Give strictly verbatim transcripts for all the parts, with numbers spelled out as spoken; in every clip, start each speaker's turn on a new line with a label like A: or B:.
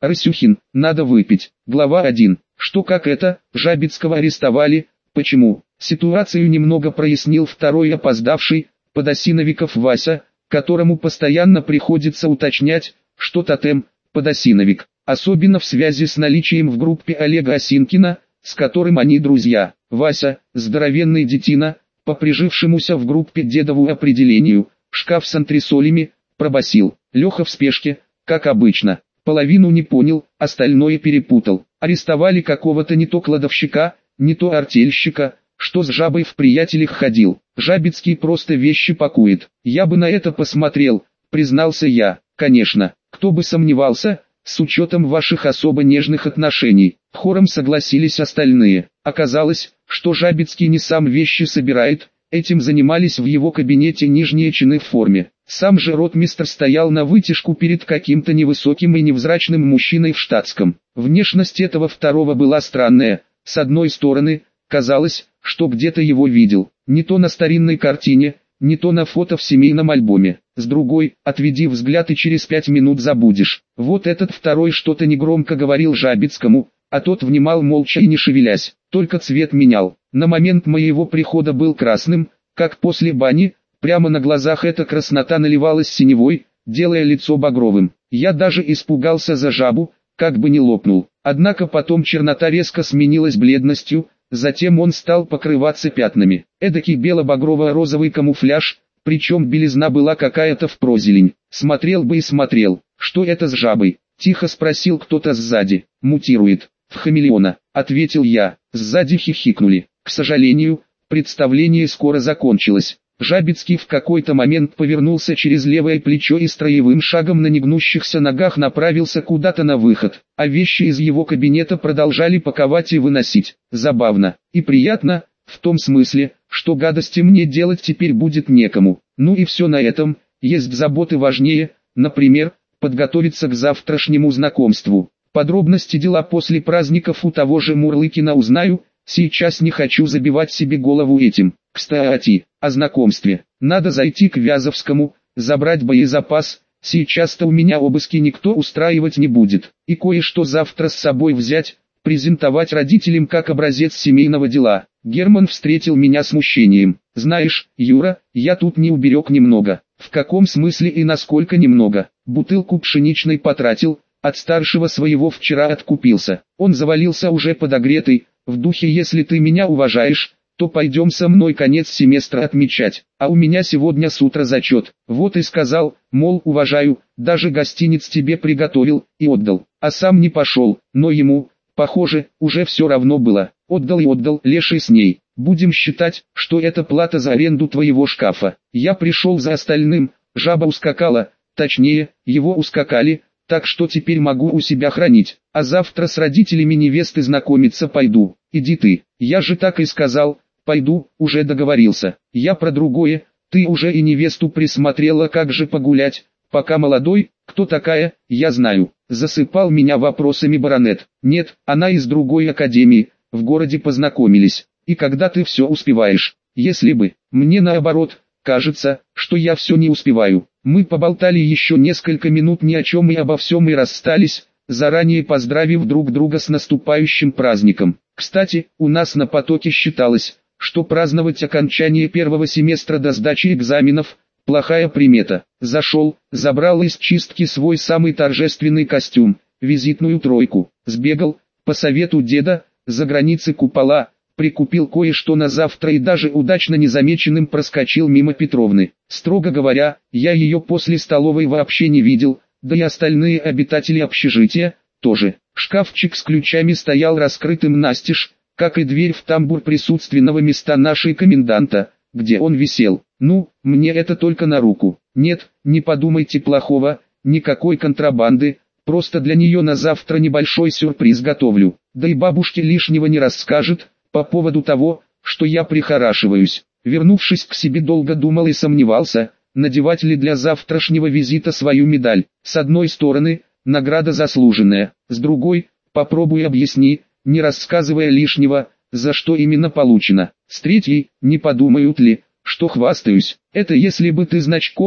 A: Рысюхин, надо выпить. Глава один. Что как это, Жабицкого арестовали, почему? Ситуацию немного прояснил второй опоздавший, подосиновиков Вася, которому постоянно приходится уточнять, что тотем, подосиновик, особенно в связи с наличием в группе Олега Осинкина, с которым они друзья. Вася, здоровенный детина, по прижившемуся в группе дедову определению, шкаф с антресолями, пробасил. Леха в спешке, как обычно, половину не понял, остальное перепутал. Арестовали какого-то не то кладовщика, не то артельщика, что с жабой в приятелях ходил. Жабицкий просто вещи пакует. Я бы на это посмотрел, признался я. Конечно, кто бы сомневался, с учетом ваших особо нежных отношений. Хором согласились остальные. Оказалось, что Жабицкий не сам вещи собирает, этим занимались в его кабинете нижние чины в форме. Сам же ротмистр стоял на вытяжку перед каким-то невысоким и невзрачным мужчиной в штатском. Внешность этого второго была странная. С одной стороны, казалось, что где-то его видел, не то на старинной картине, не то на фото в семейном альбоме. С другой, отведи взгляд и через пять минут забудешь. Вот этот второй что-то негромко говорил Жабицкому, а тот внимал молча и не шевелясь, только цвет менял. На момент моего прихода был красным, как после бани, прямо на глазах эта краснота наливалась синевой, делая лицо багровым. Я даже испугался за жабу, как бы не лопнул. Однако потом чернота резко сменилась бледностью, затем он стал покрываться пятнами. Эдакий бело-багрово-розовый камуфляж, причем белизна была какая-то впрозелень. Смотрел бы и смотрел, что это с жабой? Тихо спросил кто-то сзади. Мутирует. В хамелеона, ответил я. Сзади хихикнули. К сожалению, представление скоро закончилось. Жабицкий в какой-то момент повернулся через левое плечо и строевым шагом на негнущихся ногах направился куда-то на выход, а вещи из его кабинета продолжали паковать и выносить. Забавно и приятно, в том смысле, что гадости мне делать теперь будет некому. Ну и все на этом, есть заботы важнее, например, подготовиться к завтрашнему знакомству. Подробности дела после праздников у того же Мурлыкина узнаю, сейчас не хочу забивать себе голову этим. Кстати, о знакомстве. Надо зайти к Вязовскому, забрать боезапас, сейчас-то у меня обыски никто устраивать не будет. И кое-что завтра с собой взять, презентовать родителям как образец семейного дела. Герман встретил меня смущением. Знаешь, Юра, я тут не уберег немного. В каком смысле и насколько немного? Бутылку пшеничной потратил, от старшего своего вчера откупился. Он завалился уже подогретый, в духе «если ты меня уважаешь, то пойдем со мной конец семестра отмечать, а у меня сегодня с утра зачет». Вот и сказал, мол, уважаю, даже гостиниц тебе приготовил и отдал, а сам не пошел, но ему, похоже, уже все равно было. Отдал и отдал, леший с ней. Будем считать, что это плата за аренду твоего шкафа. Я пришел за остальным, жаба ускакала, точнее, его ускакали, так что теперь могу у себя хранить, а завтра с родителями невесты знакомиться пойду. Иди ты. Я же так и сказал, пойду, уже договорился. Я про другое, ты уже и невесту присмотрела, как же погулять, пока молодой, кто такая, я знаю. Засыпал меня вопросами баронет. Нет, она из другой академии, в городе познакомились. И когда ты все успеваешь? Если бы, мне наоборот, кажется, что я все не успеваю. Мы поболтали еще несколько минут ни о чем и обо всем и расстались, заранее поздравив друг друга с наступающим праздником. Кстати, у нас на потоке считалось, что праздновать окончание первого семестра до сдачи экзаменов – плохая примета. Зашел, забрал из чистки свой самый торжественный костюм, визитную тройку, сбегал, по совету деда, за границы купола, прикупил кое-что на завтра и даже удачно незамеченным проскочил мимо Петровны. Строго говоря, я ее после столовой вообще не видел, да и остальные обитатели общежития тоже. Шкафчик с ключами стоял раскрытым настежь, как и дверь в тамбур присутственного места нашей коменданта, где он висел. Ну, мне это только на руку. Нет, не подумайте плохого, никакой контрабанды, просто для нее на завтра небольшой сюрприз готовлю. Да и бабушке лишнего не расскажет, по поводу того, что я прихорашиваюсь. Вернувшись к себе, долго думал и сомневался, надевать ли для завтрашнего визита свою медаль. С одной стороны, награда заслуженная, с другой, попробуй объясни, не рассказывая лишнего, за что именно получено. С третьей, не подумают ли, что хвастаюсь. Это если бы ты значков,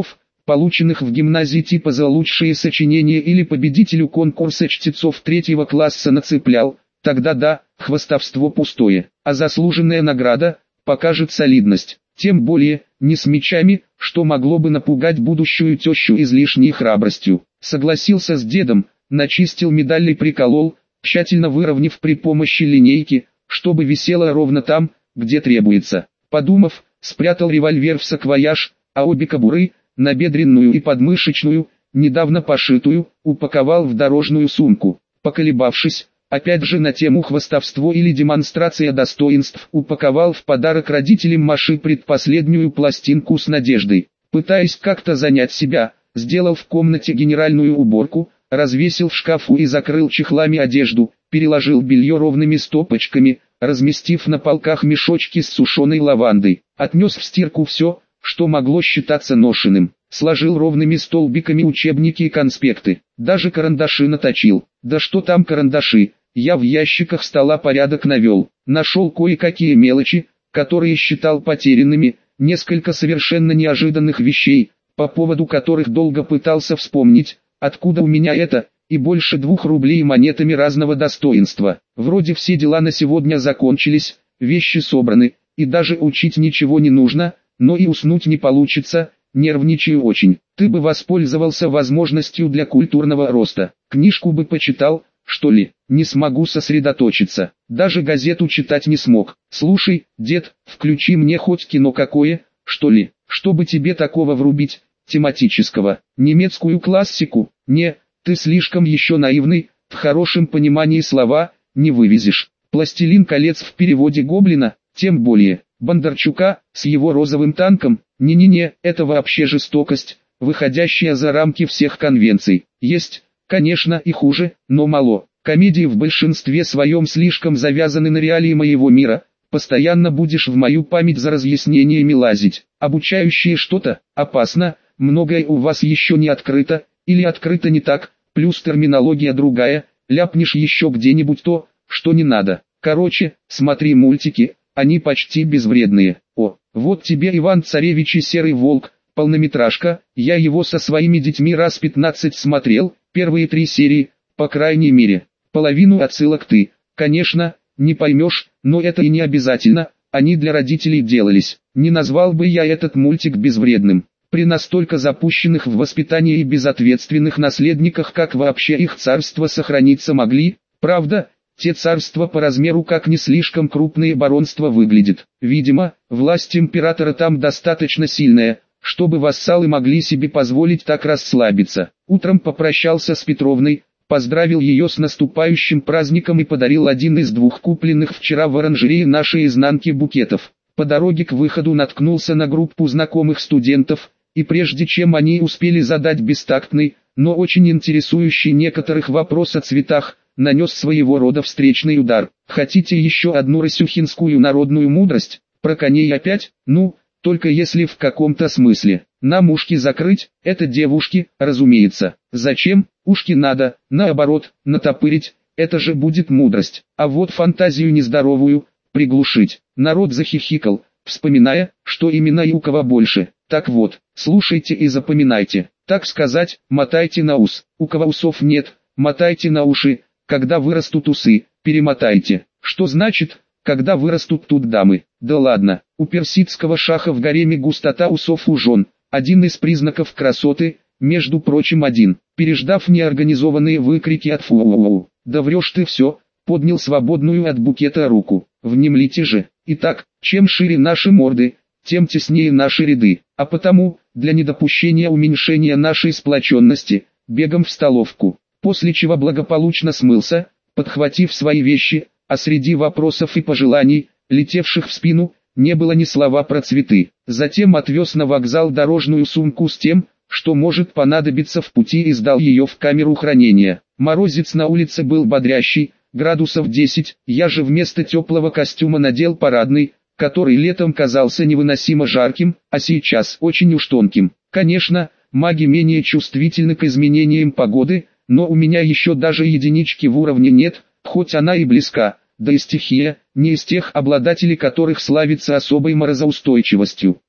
A: полученных в гимназии типа за лучшие сочинения или победителю конкурса чтецов третьего класса нацеплял, тогда да, хвастовство пустое, а заслуженная награда покажет солидность. Тем более, не с мечами, что могло бы напугать будущую тещу излишней храбростью. Согласился с дедом, начистил медаль и приколол, тщательно выровняв при помощи линейки, чтобы висело ровно там, где требуется. Подумав, спрятал револьвер в саквояж, а обе кобуры, набедренную и подмышечную, недавно пошитую, упаковал в дорожную сумку. Поколебавшись, опять же на тему хвастовство или демонстрация достоинств, упаковал в подарок родителям Маши предпоследнюю пластинку с Надеждой. Пытаясь как-то занять себя, сделал в комнате генеральную уборку, развесил в шкафу и закрыл чехлами одежду, переложил белье ровными стопочками, разместив на полках мешочки с сушеной лавандой, отнес в стирку все, что могло считаться ношеным, сложил ровными столбиками учебники и конспекты, даже карандаши наточил. Да что там карандаши, я в ящиках стола порядок навел, нашел кое-какие мелочи, которые считал потерянными, несколько совершенно неожиданных вещей, по поводу которых долго пытался вспомнить, откуда у меня это, и больше двух рублей монетами разного достоинства. Вроде все дела на сегодня закончились, вещи собраны, и даже учить ничего не нужно, но и уснуть не получится, нервничаю очень. Ты бы воспользовался возможностью для культурного роста, книжку бы почитал, что ли. Не смогу сосредоточиться, даже газету читать не смог. Слушай, дед, включи мне хоть кино какое, что ли, чтобы тебе такого врубить, тематического, немецкую классику. Не, ты слишком еще наивный, в хорошем понимании слова не вывезешь. «Пластилин колец» в переводе Гоблина, тем более, Бондарчука, с его розовым танком, не-не-не, это вообще жестокость, выходящая за рамки всех конвенций. Есть, конечно, и хуже, но мало. Комедии в большинстве своем слишком завязаны на реалии моего мира, постоянно будешь в мою память за разъяснениями лазить. Обучающие что-то, опасно, многое у вас еще не открыто, или открыто не так, плюс терминология другая, ляпнешь еще где-нибудь то, что не надо. Короче, смотри мультики, они почти безвредные. О, вот тебе Иван-Царевич и Серый Волк, полнометражка, я его со своими детьми раз пятнадцать смотрел, первые три серии, по крайней мере. Половину отсылок ты, конечно, не поймешь, но это и не обязательно, они для родителей делались. Не назвал бы я этот мультик безвредным. При настолько запущенных в воспитание и безответственных наследниках, как вообще их царство сохраниться могли, правда, те царства по размеру как не слишком крупные баронства выглядят. Видимо, власть императора там достаточно сильная, чтобы вассалы могли себе позволить так расслабиться. Утром попрощался с Петровной, поздравил ее с наступающим праздником и подарил один из двух купленных вчера в оранжерее нашей изнанки букетов. По дороге к выходу наткнулся на группу знакомых студентов, и прежде чем они успели задать бестактный, но очень интересующий некоторых вопрос о цветах, нанес своего рода встречный удар. Хотите еще одну расюхинскую народную мудрость? Про коней опять? Ну, только если в каком-то смысле. Нам ушки закрыть, это девушки, разумеется. Зачем? Ушки надо, наоборот, натопырить, это же будет мудрость. А вот фантазию нездоровую, приглушить. Народ захихикал, вспоминая, что именно и у кого больше. Так вот, слушайте и запоминайте. Так сказать, мотайте на ус. У кого усов нет, мотайте на уши. Когда вырастут усы, перемотайте. Что значит, когда вырастут тут дамы? Да ладно, у персидского шаха в гареме густота усов у жен. Один из признаков красоты, между прочим один. Переждав неорганизованные выкрики от фу. Да врешь ты все, поднял свободную от букета руку. Внемлите же. Итак, чем шире наши морды, тем теснее наши ряды. А потому, для недопущения уменьшения нашей сплоченности, бегом в столовку. После чего благополучно смылся, подхватив свои вещи, а среди вопросов и пожеланий, летевших в спину, не было ни слова про цветы. Затем отвез на вокзал дорожную сумку с тем, что может понадобиться в пути, и сдал ее в камеру хранения. Морозец на улице был бодрящий, градусов десять, я же вместо теплого костюма надел парадный, который летом казался невыносимо жарким, а сейчас очень уж тонким. Конечно, маги менее чувствительны к изменениям погоды, но у меня еще даже единички в уровне нет, хоть она и близка, да и стихия, не из тех обладателей которых славится особой морозоустойчивостью.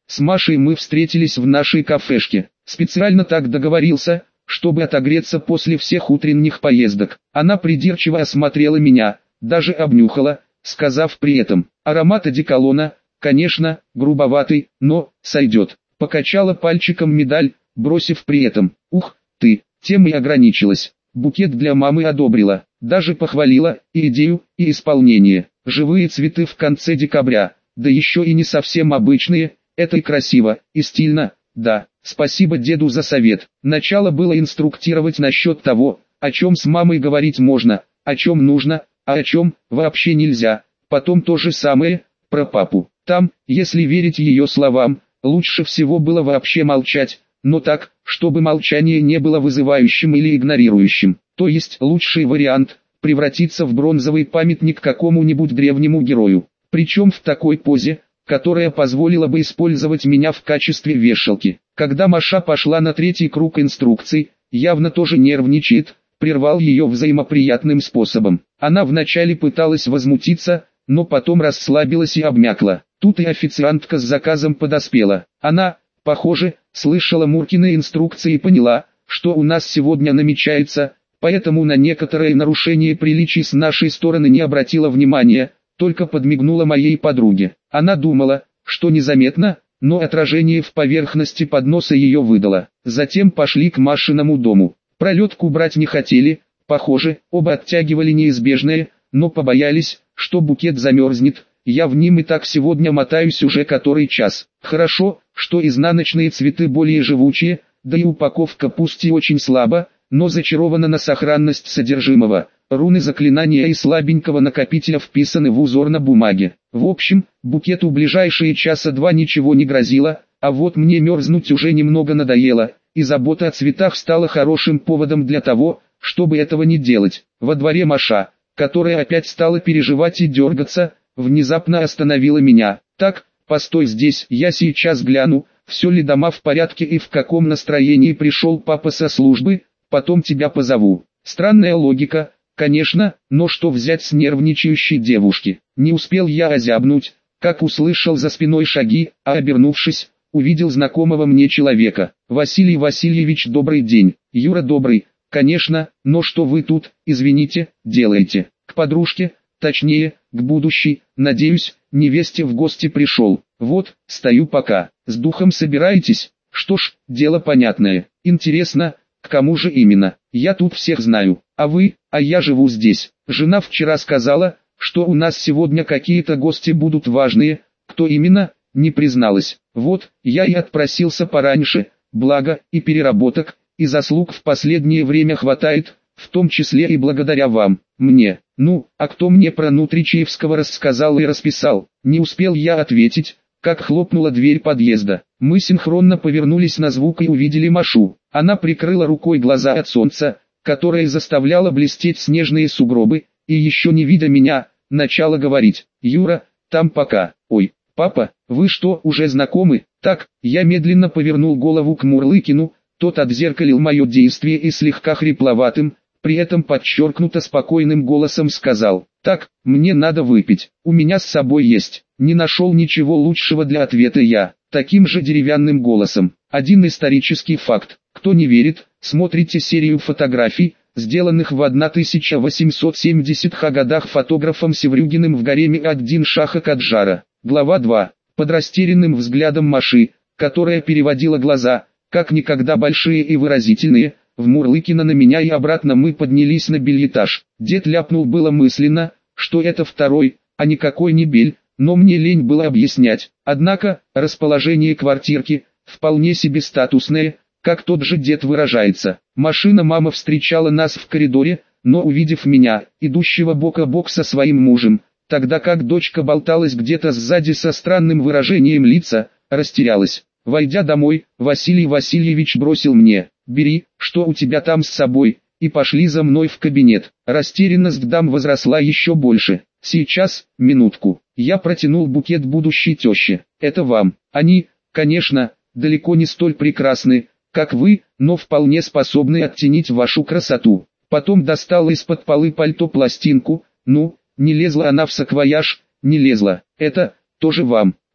A: С Машей мы встретились в нашей кафешке. Специально так договорился, чтобы отогреться после всех утренних поездок. Она придирчиво осмотрела меня, даже обнюхала, сказав при этом: аромат одеколона, конечно, грубоватый, но сойдет. Покачала пальчиком медаль, бросив при этом: ух ты, тем и ограничилась. Букет для мамы одобрила, даже похвалила и идею, и исполнение. Живые цветы в конце декабря, да еще и не совсем обычные, это и красиво, и стильно, да. Спасибо деду за совет. Начало было инструктировать насчет того, о чем с мамой говорить можно, о чем нужно, а о чем вообще нельзя. Потом то же самое, про папу. Там, если верить ее словам, лучше всего было вообще молчать, но так, чтобы молчание не было вызывающим или игнорирующим. То есть лучший вариант – превратиться в бронзовый памятник какому-нибудь древнему герою. Причем в такой позе, которая позволила бы использовать меня в качестве вешалки. Когда Маша пошла на третий круг инструкций, явно тоже нервничает, прервал ее взаимоприятным способом. Она вначале пыталась возмутиться, но потом расслабилась и обмякла. Тут и официантка с заказом подоспела. Она, похоже, слышала Муркины инструкции и поняла, что у нас сегодня намечается, поэтому на некоторые нарушения приличий с нашей стороны не обратила внимания, только подмигнула моей подруге. Она думала, что незаметно, но отражение в поверхности подноса ее выдало. Затем пошли к Машиному дому. Пролетку брать не хотели, похоже, оба оттягивали неизбежное, но побоялись, что букет замерзнет. Я в ним и так сегодня мотаюсь уже который час. Хорошо, что изнаночные цветы более живучие, да и упаковка пусть и очень слабо, но зачарована на сохранность содержимого. Руны заклинания и слабенького накопителя вписаны в узор на бумаге. В общем, букету ближайшие часа два ничего не грозило, а вот мне мерзнуть уже немного надоело, и забота о цветах стала хорошим поводом для того, чтобы этого не делать. Во дворе Маша, которая опять стала переживать и дергаться, внезапно остановила меня. Так, постой здесь, я сейчас гляну, все ли дома в порядке и в каком настроении пришел папа со службы, потом тебя позову. Странная логика, конечно, но что взять с нервничающей девушки? Не успел я озябнуть, как услышал за спиной шаги, а обернувшись, увидел знакомого мне человека. Василий Васильевич, добрый день. Юра, добрый, конечно, но что вы тут, извините, делаете? К подружке, точнее, к будущей, надеюсь, невесте в гости пришел. Вот, стою пока. С духом собираетесь? Что ж, дело понятное. Интересно, к кому же именно? Я тут всех знаю. А вы? А я живу здесь. Жена вчера сказала, что у нас сегодня какие-то гости будут важные. Кто именно? Не призналась. Вот, я и отпросился пораньше. Благо, и переработок, и заслуг в последнее время хватает, в том числе и благодаря вам, мне. Ну, а кто мне про Нутричевского рассказал и расписал? Не успел я ответить, как хлопнула дверь подъезда. Мы синхронно повернулись на звук и увидели Машу. Она прикрыла рукой глаза от солнца, которое заставляло блестеть снежные сугробы, и еще не видя меня, начала говорить: «Юра, там пока». «Ой, папа, вы что, уже знакомы?» Так, я медленно повернул голову к Мурлыкину, тот отзеркалил мое действие и слегка хрипловатым, при этом подчеркнуто спокойным голосом сказал: «Так, мне надо выпить, у меня с собой есть». Не нашел ничего лучшего для ответа я, таким же деревянным голосом. Один исторический факт. Кто не верит, смотрите серию фотографий, сделанных в тысяча восемьсот семидесятых годах фотографом Севрюгиным в гареме ад-Дин Шаха Каджара. Глава два. Под растерянным взглядом Маши, которая переводила глаза, как никогда большие и выразительные, в Мурлыкина на меня и обратно, мы поднялись на бельэтаж. Дед ляпнул было мысленно, что это второй, а никакой не бель, но мне лень было объяснять. Однако, расположение квартирки, вполне себе статусное, как тот же дед выражается. Машина мама встречала нас в коридоре, но увидев меня, идущего бок о бок со своим мужем, тогда как дочка болталась где-то сзади со странным выражением лица, растерялась. Войдя домой, Василий Васильевич бросил мне: «Бери, что у тебя там с собой», и пошли за мной в кабинет. Растерянность дам возросла еще больше. «Сейчас, минутку». Я протянул букет будущей теще. «Это вам. Они, конечно, далеко не столь прекрасны, как вы, но вполне способны оттенить вашу красоту». Потом достала из-под полы пальто пластинку. Ну, не лезла она в саквояж, не лезла. «Это, тоже вам».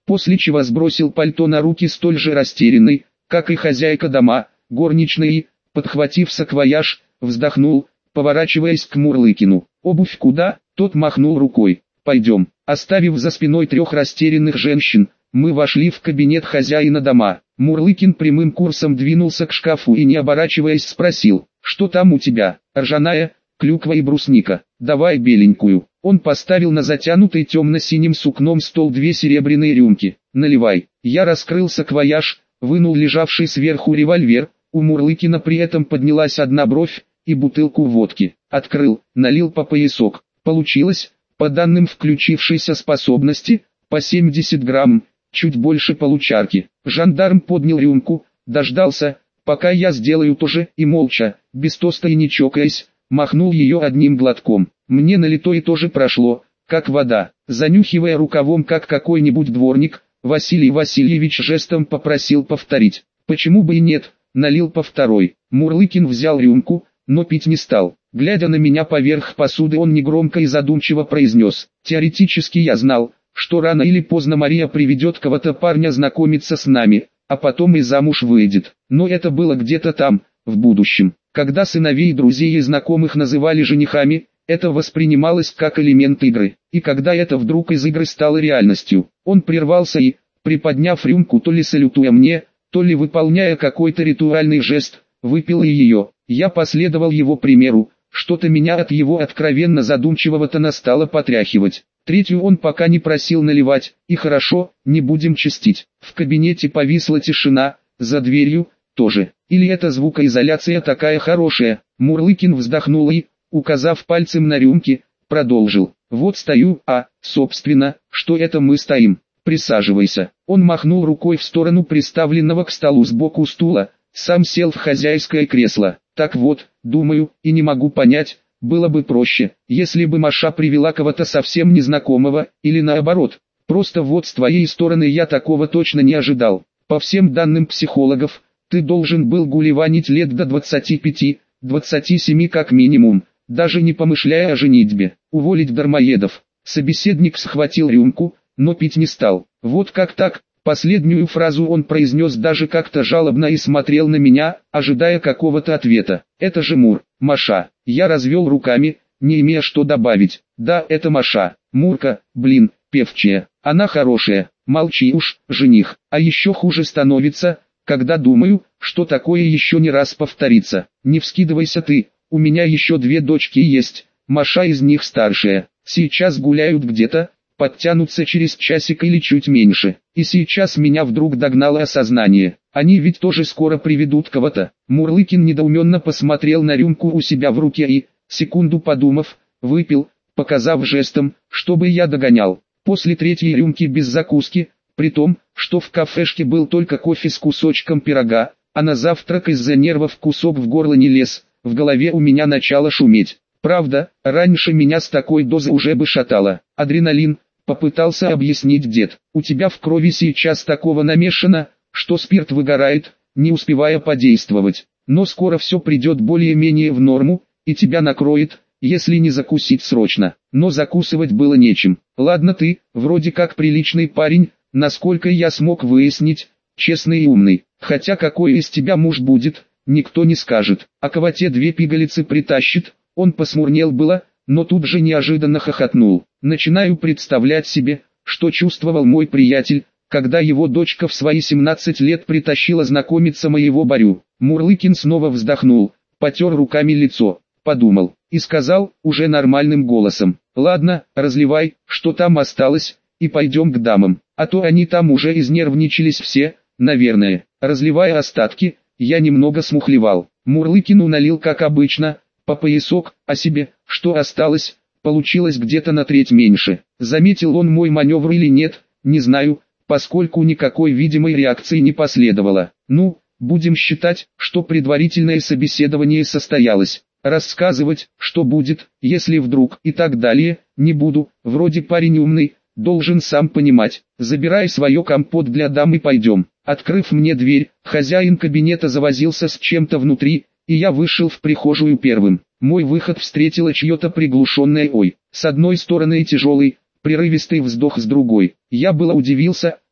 A: после чего сбросил пальто на руки столь же растерянный, как и хозяйка дома, горничная и, подхватив саквояж, вздохнул, поворачиваясь к Мурлыкину. «Обувь куда?» Тот махнул рукой. «Пойдем». Оставив за спиной трех растерянных женщин, мы вошли в кабинет хозяина дома. Мурлыкин прямым курсом двинулся к шкафу и, не оборачиваясь, спросил: «Что там у тебя?» «Ржаная, клюква и брусника. Давай беленькую». Он поставил на затянутый темно-синим сукном стол две серебряные рюмки. «Наливай». Я раскрыл саквояж, вынул лежавший сверху револьвер. У Мурлыкина при этом поднялась одна бровь, и бутылку водки. Открыл, налил по поясок. Получилось, по данным включившейся способности, по семьдесят грамм, чуть больше получарки. Жандарм поднял рюмку, дождался, пока я сделаю то же, и молча, без тоста и не чокаясь, махнул ее одним глотком. Мне налитое тоже прошло, как вода. Занюхивая рукавом, как какой-нибудь дворник, Василий Васильевич жестом попросил повторить. «Почему бы и нет?» Налил по второй. Мурлыкин взял рюмку, но пить не стал. Глядя на меня поверх посуды, он негромко и задумчиво произнес: «Теоретически я знал, что рано или поздно Мария приведет кого-то парня знакомиться с нами, а потом и замуж выйдет. Но это было где-то там, в будущем. Когда сыновей друзей и знакомых называли женихами, это воспринималось как элемент игры. И когда это вдруг из игры стало реальностью». Он прервался и, приподняв рюмку, то ли салютуя мне, то ли выполняя какой-то ритуальный жест, выпил и ее. Я последовал его примеру, что-то меня от его откровенно задумчивого тона стало потряхивать. Третью он пока не просил наливать, и хорошо, не будем чистить. В кабинете повисла тишина, за дверью тоже. Или это звукоизоляция такая хорошая? Мурлыкин вздохнул и, указав пальцем на рюмки, продолжил: «Вот стою, а, собственно, что это мы стоим? Присаживайся». Он махнул рукой в сторону приставленного к столу сбоку стула, сам сел в хозяйское кресло. «Так вот, думаю, и не могу понять, было бы проще, если бы Маша привела кого-то совсем незнакомого, или наоборот. Просто вот с твоей стороны я такого точно не ожидал. По всем данным психологов, ты должен был гуливанить лет до двадцати пяти — двадцати семи как минимум, даже не помышляя о женитьбе. Уволить дармоедов». Собеседник схватил рюмку, но пить не стал. «Вот как так?» Последнюю фразу он произнес даже как-то жалобно и смотрел на меня, ожидая какого-то ответа. «Это же Мур, Маша». Я развел руками, не имея что добавить. «Да, это Маша. Мурка, блин, певчая. Она хорошая. Молчи уж, жених. А еще хуже становится, когда думаю, что такое еще не раз повторится. Не вскидывайся ты, у меня еще две дочки есть, Маша из них старшая. Сейчас гуляют где-то, подтянутся через часик или чуть меньше. И сейчас меня вдруг догнало осознание. Они ведь тоже скоро приведут кого-то». Мурлыкин недоуменно посмотрел на рюмку у себя в руке и, секунду подумав, выпил, показав жестом, чтобы я догонял. После третьей рюмки без закуски, при том, что в кафешке был только кофе с кусочком пирога, а на завтрак из-за нервов кусок в горло не лез, в голове у меня начало шуметь. Правда, раньше меня с такой дозы уже бы шатало. «Адреналин», — попытался объяснить дед. «У тебя в крови сейчас такого намешано, что спирт выгорает, не успевая подействовать. Но скоро все придет более-менее в норму, и тебя накроет, если не закусить срочно». Но закусывать было нечем. «Ладно ты, вроде как приличный парень, насколько я смог выяснить, честный и умный. Хотя какой из тебя муж будет, никто не скажет. А кого те две пигалицы притащит?» Он посмурнел было, но тут же неожиданно хохотнул. «Начинаю представлять себе, что чувствовал мой приятель, когда его дочка в свои семнадцать лет притащила знакомиться моего Борю». Мурлыкин снова вздохнул, потер руками лицо, подумал и сказал уже нормальным голосом: «Ладно, разливай, что там осталось, и пойдем к дамам, а то они там уже изнервничались все, наверное». Разливая остатки, я немного смухлевал. Мурлыкину налил как обычно, по поясок, а себе, что осталось, получилось где-то на треть меньше. Заметил он мой маневр или нет, не знаю, поскольку никакой видимой реакции не последовало. «Ну, будем считать, что предварительное собеседование состоялось. Рассказывать, что будет, если вдруг, и так далее, не буду, вроде парень умный, должен сам понимать. Забирай свое компот для дам и пойдем». Открыв мне дверь, хозяин кабинета завозился с чем-то внутри, и я вышел в прихожую первым. Мой выход встретило чье-то приглушенное «ой». С одной стороны и тяжелый, прерывистый вздох с другой. Я было удивился,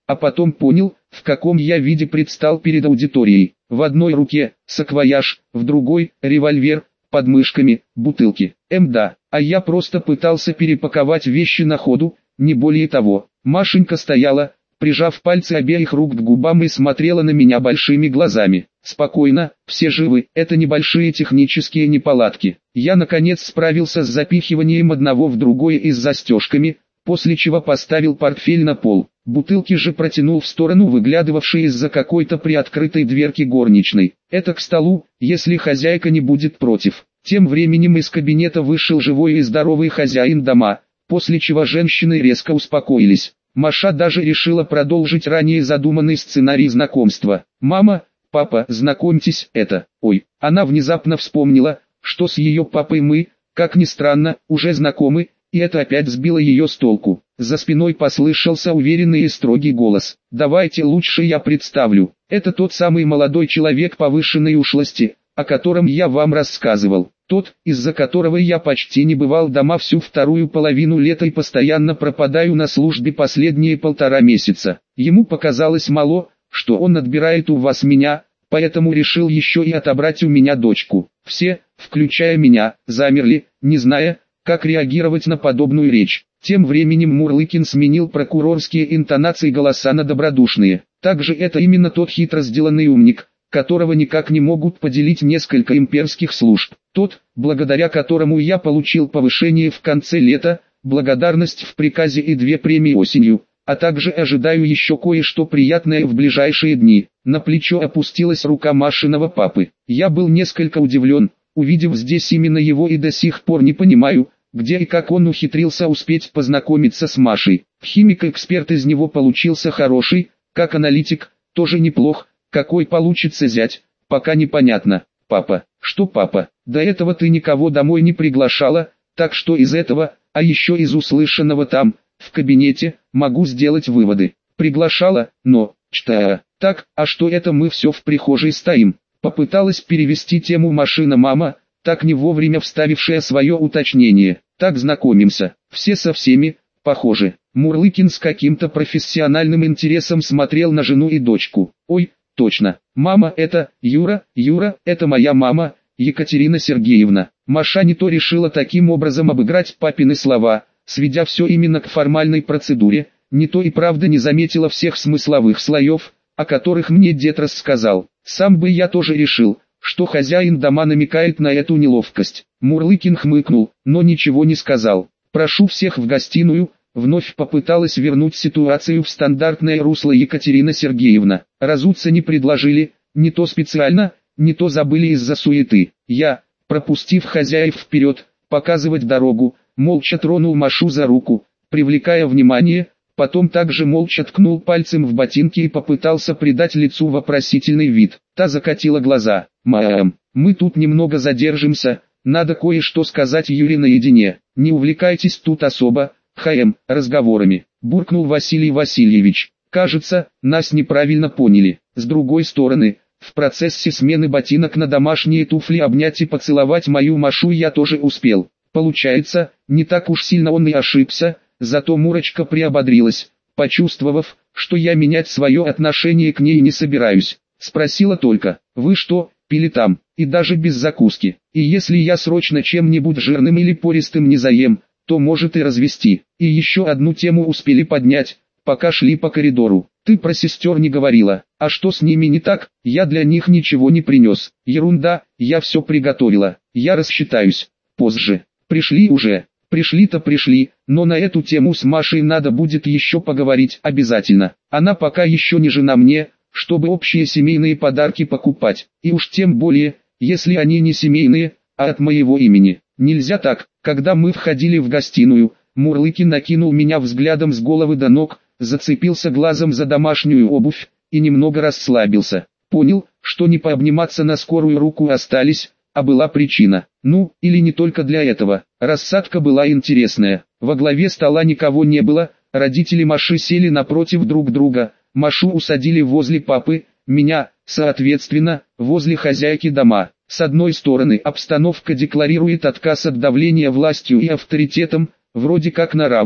A: а потом понял, в каком я виде предстал перед аудиторией. В одной руке саквояж, в другой револьвер, под мышками бутылки. Мда, а я просто пытался перепаковать вещи на ходу, не более того. Машенька стояла, прижав пальцы обеих рук к губам и смотрела на меня большими глазами. Спокойно, все живы, это небольшие технические неполадки. Я наконец справился с запихиванием одного в другое и с застежками, после чего поставил портфель на пол. Бутылки же протянул в сторону выглядывавшей из-за какой-то приоткрытой дверки горничной. Это к столу, если хозяйка не будет против. Тем временем из кабинета вышел живой и здоровый хозяин дома, после чего женщины резко успокоились. Маша даже решила продолжить ранее задуманный сценарий знакомства. «Мама, папа, знакомьтесь, это...» Ой, она внезапно вспомнила, что с ее папой мы, как ни странно, уже знакомы, и это опять сбило ее с толку. За спиной послышался уверенный и строгий голос. «Давайте лучше я представлю. Это тот самый молодой человек повышенной ушлости, о котором я вам рассказывал. Тот, из-за которого я почти не бывал дома всю вторую половину лета и постоянно пропадаю на службе последние полтора месяца. Ему показалось мало, что он отбирает у вас меня, поэтому решил еще и отобрать у меня дочку». Все, включая меня, замерли, не зная, как реагировать на подобную речь. Тем временем Мурлыкин сменил прокурорские интонации голоса на добродушные. Также это именно тот хитро сделанный умник, которого никак не могут поделить несколько имперских служб. Тот, благодаря которому я получил повышение в конце лета, благодарность в приказе и две премии осенью, а также ожидаю еще кое-что приятное в ближайшие дни. На плечо опустилась рука Машиного папы. Я был несколько удивлен, увидев здесь именно его, и до сих пор не понимаю, где и как он ухитрился успеть познакомиться с Машей. Химик-эксперт из него получился хороший, как аналитик, тоже неплох. Какой получится зять, пока непонятно. Папа, что папа, до этого ты никого домой не приглашала, так что из этого, а еще из услышанного там, в кабинете, могу сделать выводы. Приглашала, но, чтая, так, а что это мы все в прихожей стоим? Попыталась перевести тему машина мама, так не вовремя вставившая свое уточнение. Так знакомимся, все со всеми, похоже. Мурлыкин с каким-то профессиональным интересом смотрел на жену и дочку. Ой, точно, мама это, Юра, Юра, это моя мама, Екатерина Сергеевна. Маша не то решила таким образом обыграть папины слова, сведя все именно к формальной процедуре, не то и правда не заметила всех смысловых слоев, о которых мне дед рассказал. Сам бы я тоже решил, что хозяин дома намекает на эту неловкость. Мурлыкин хмыкнул, но ничего не сказал. «Прошу всех в гостиную», вновь попыталась вернуть ситуацию в стандартное русло Екатерина Сергеевна. Разуться не предложили, не то специально, не то забыли из-за суеты. Я, пропустив хозяев вперед, показывать дорогу, молча тронул Машу за руку, привлекая внимание, потом также молча ткнул пальцем в ботинки и попытался придать лицу вопросительный вид. Та закатила глаза. «Мам, мы тут немного задержимся, надо кое-что сказать Юре наедине. Не увлекайтесь тут особо, ХМ, разговорами», буркнул Василий Васильевич. «Кажется, нас неправильно поняли. С другой стороны, в процессе смены ботинок на домашние туфли обнять и поцеловать мою Машу я тоже успел. Получается, не так уж сильно он и ошибся». Зато Мурочка приободрилась, почувствовав, что я менять свое отношение к ней не собираюсь. Спросила только: «Вы что, пили там?» И даже без закуски. И если я срочно чем-нибудь жирным или пористым не заем, то может и развести. И еще одну тему успели поднять, пока шли по коридору. «Ты про сестер не говорила, а что с ними не так? Я для них ничего не принес». «Ерунда, я все приготовила, я рассчитаюсь. Позже. Пришли уже». Пришли-то пришли, но на эту тему с Машей надо будет еще поговорить обязательно. Она пока еще не жена мне, чтобы общие семейные подарки покупать. И уж тем более, если они не семейные, а от моего имени. Нельзя так. Когда мы входили в гостиную, Мурлыкин накинул меня взглядом с головы до ног, зацепился глазом за домашнюю обувь и немного расслабился. Понял, что не пообниматься на скорую руку остались, а была причина. Ну, или не только для этого. Рассадка была интересная. Во главе стола никого не было, родители Маши сели напротив друг друга, Машу усадили возле папы, меня, соответственно, возле хозяйки дома. С одной стороны, обстановка декларирует отказ от давления властью и авторитетом, вроде как на равных.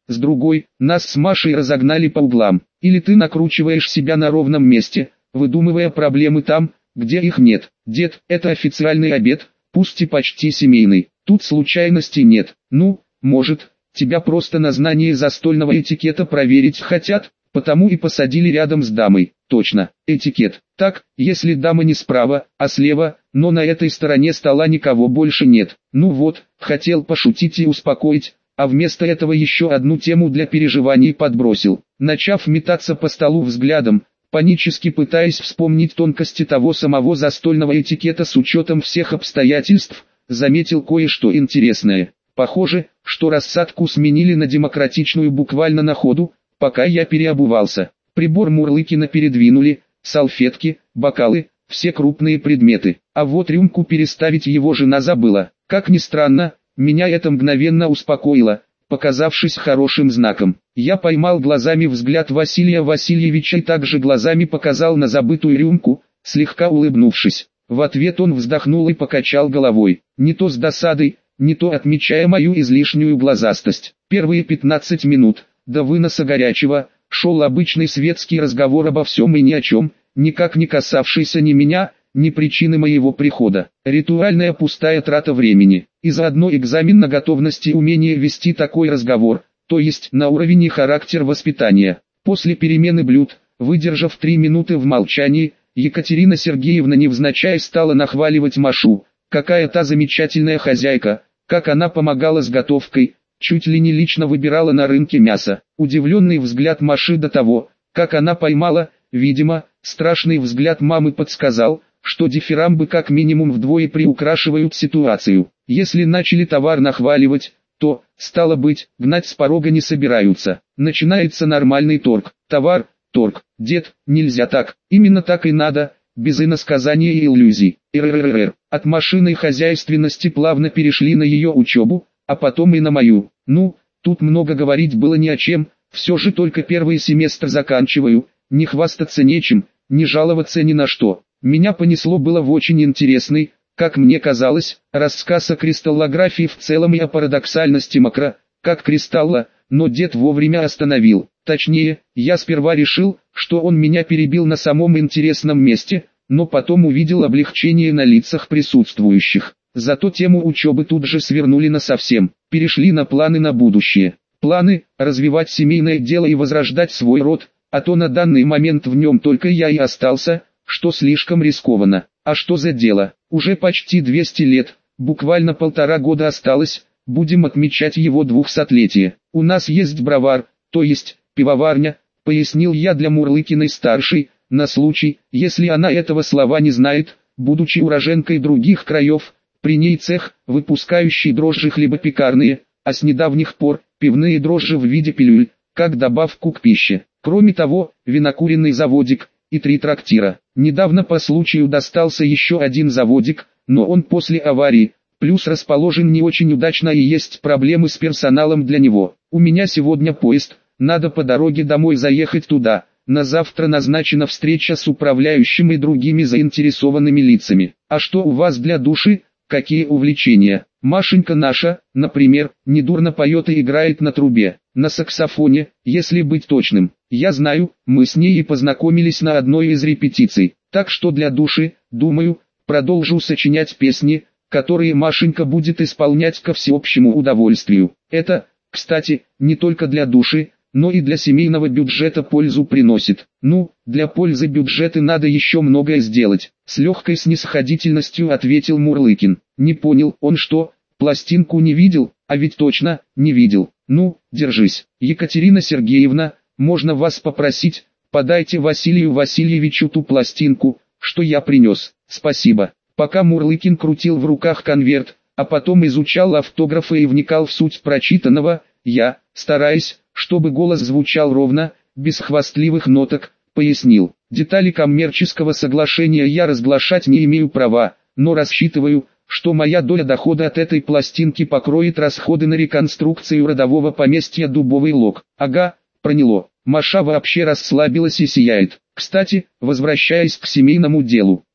A: с другой, нас с Машей разогнали по углам. Или ты накручиваешь себя на ровном месте, выдумывая проблемы там, где их нет. Дед, это официальный обед, пусть и почти семейный. Тут случайностей нет. Ну, может, тебя просто на знание застольного этикета проверить хотят, потому и посадили рядом с дамой. Точно, этикет. Так, если дама не справа, а слева, но на этой стороне стола никого больше нет. Ну вот, хотел пошутить и успокоить, а вместо этого еще одну тему для переживаний подбросил. Начав метаться по столу взглядом, панически пытаясь вспомнить тонкости того самого застольного этикета с учетом всех обстоятельств, заметил кое-что интересное. Похоже, что рассадку сменили на демократичную буквально на ходу, пока я переобувался. Прибор Мурлыкина передвинули, салфетки, бокалы, все крупные предметы. А вот рюмку переставить его жена забыла. Как ни странно, меня это мгновенно успокоило, показавшись хорошим знаком. Я поймал глазами взгляд Василия Васильевича и также глазами показал на забытую рюмку, слегка улыбнувшись. В ответ он вздохнул и покачал головой, не то с досадой, не то отмечая мою излишнюю глазастость. Первые пятнадцать минут, до выноса горячего, шел обычный светский разговор обо всем и ни о чем, никак не касавшийся ни меня, ни причины моего прихода. Ритуальная пустая трата времени, и заодно экзамен на готовность и умение вести такой разговор, то есть на уровень и характер воспитания. После перемены блюд, выдержав три минуты в молчании, Екатерина Сергеевна невзначай стала нахваливать Машу, какая та замечательная хозяйка, как она помогала с готовкой, чуть ли не лично выбирала на рынке мясо. Удивленный взгляд Маши до того, как она поймала, видимо, страшный взгляд мамы подсказал, что дифирамбы как минимум вдвое приукрашивают ситуацию. Если начали товар нахваливать, то, стало быть, гнать с порога не собираются. Начинается нормальный торг. Товар, торг. Дед, нельзя так. Именно так и надо, без иносказания и иллюзий. РРРР. От машинной хозяйственности плавно перешли на ее учебу, а потом и на мою. Ну, тут много говорить было ни о чем, все же только первый семестр заканчиваю, не хвастаться нечем, не жаловаться ни на что. Меня понесло было в очень интересный, как мне казалось, рассказ о кристаллографии в целом и о парадоксальности макро, как кристалла, но дед вовремя остановил. Точнее, я сперва решил, что он меня перебил на самом интересном месте, но потом увидел облегчение на лицах присутствующих. Зато тему учебы тут же свернули насовсем, перешли на планы на будущее. Планы – развивать семейное дело и возрождать свой род, а то на данный момент в нем только я и остался, что слишком рискованно. А что за дело? Уже почти двести лет, буквально полтора года осталось, будем отмечать его двухсотлетие. У нас есть бровар, то есть пивоварня, пояснил я для Мурлыкиной-старшей, на случай, если она этого слова не знает, будучи уроженкой других краев, при ней цех, выпускающий дрожжи хлебопекарные, а с недавних пор, пивные дрожжи в виде пилюль, как добавку к пище. Кроме того, винокуренный заводик и три трактира. Недавно по случаю достался еще один заводик, но он после аварии, плюс расположен не очень удачно и есть проблемы с персоналом для него. У меня сегодня поезд, надо по дороге домой заехать туда. На завтра назначена встреча с управляющим и другими заинтересованными лицами. А что у вас для души, какие увлечения? Машенька наша, например, недурно поет и играет на трубе, на саксофоне, если быть точным. Я знаю, мы с ней и познакомились на одной из репетиций. Так что для души, думаю, продолжу сочинять песни, которые Машенька будет исполнять ко всеобщему удовольствию. Это, кстати, не только для души, но и для семейного бюджета пользу приносит. Ну, для пользы бюджета надо еще многое сделать. С легкой снисходительностью ответил Мурлыкин. Не понял, он что, пластинку не видел? А ведь точно, не видел. Ну, держись. Екатерина Сергеевна, можно вас попросить, подайте Василию Васильевичу ту пластинку, что я принес. Спасибо. Пока Мурлыкин крутил в руках конверт, а потом изучал автографы и вникал в суть прочитанного, я, стараясь, чтобы голос звучал ровно, без хвастливых ноток, пояснил. Детали коммерческого соглашения я разглашать не имею права, но рассчитываю, что моя доля дохода от этой пластинки покроет расходы на реконструкцию родового поместья Дубовый Лог. Ага, проняло. Маша вообще расслабилась и сияет. Кстати, возвращаясь к семейному делу,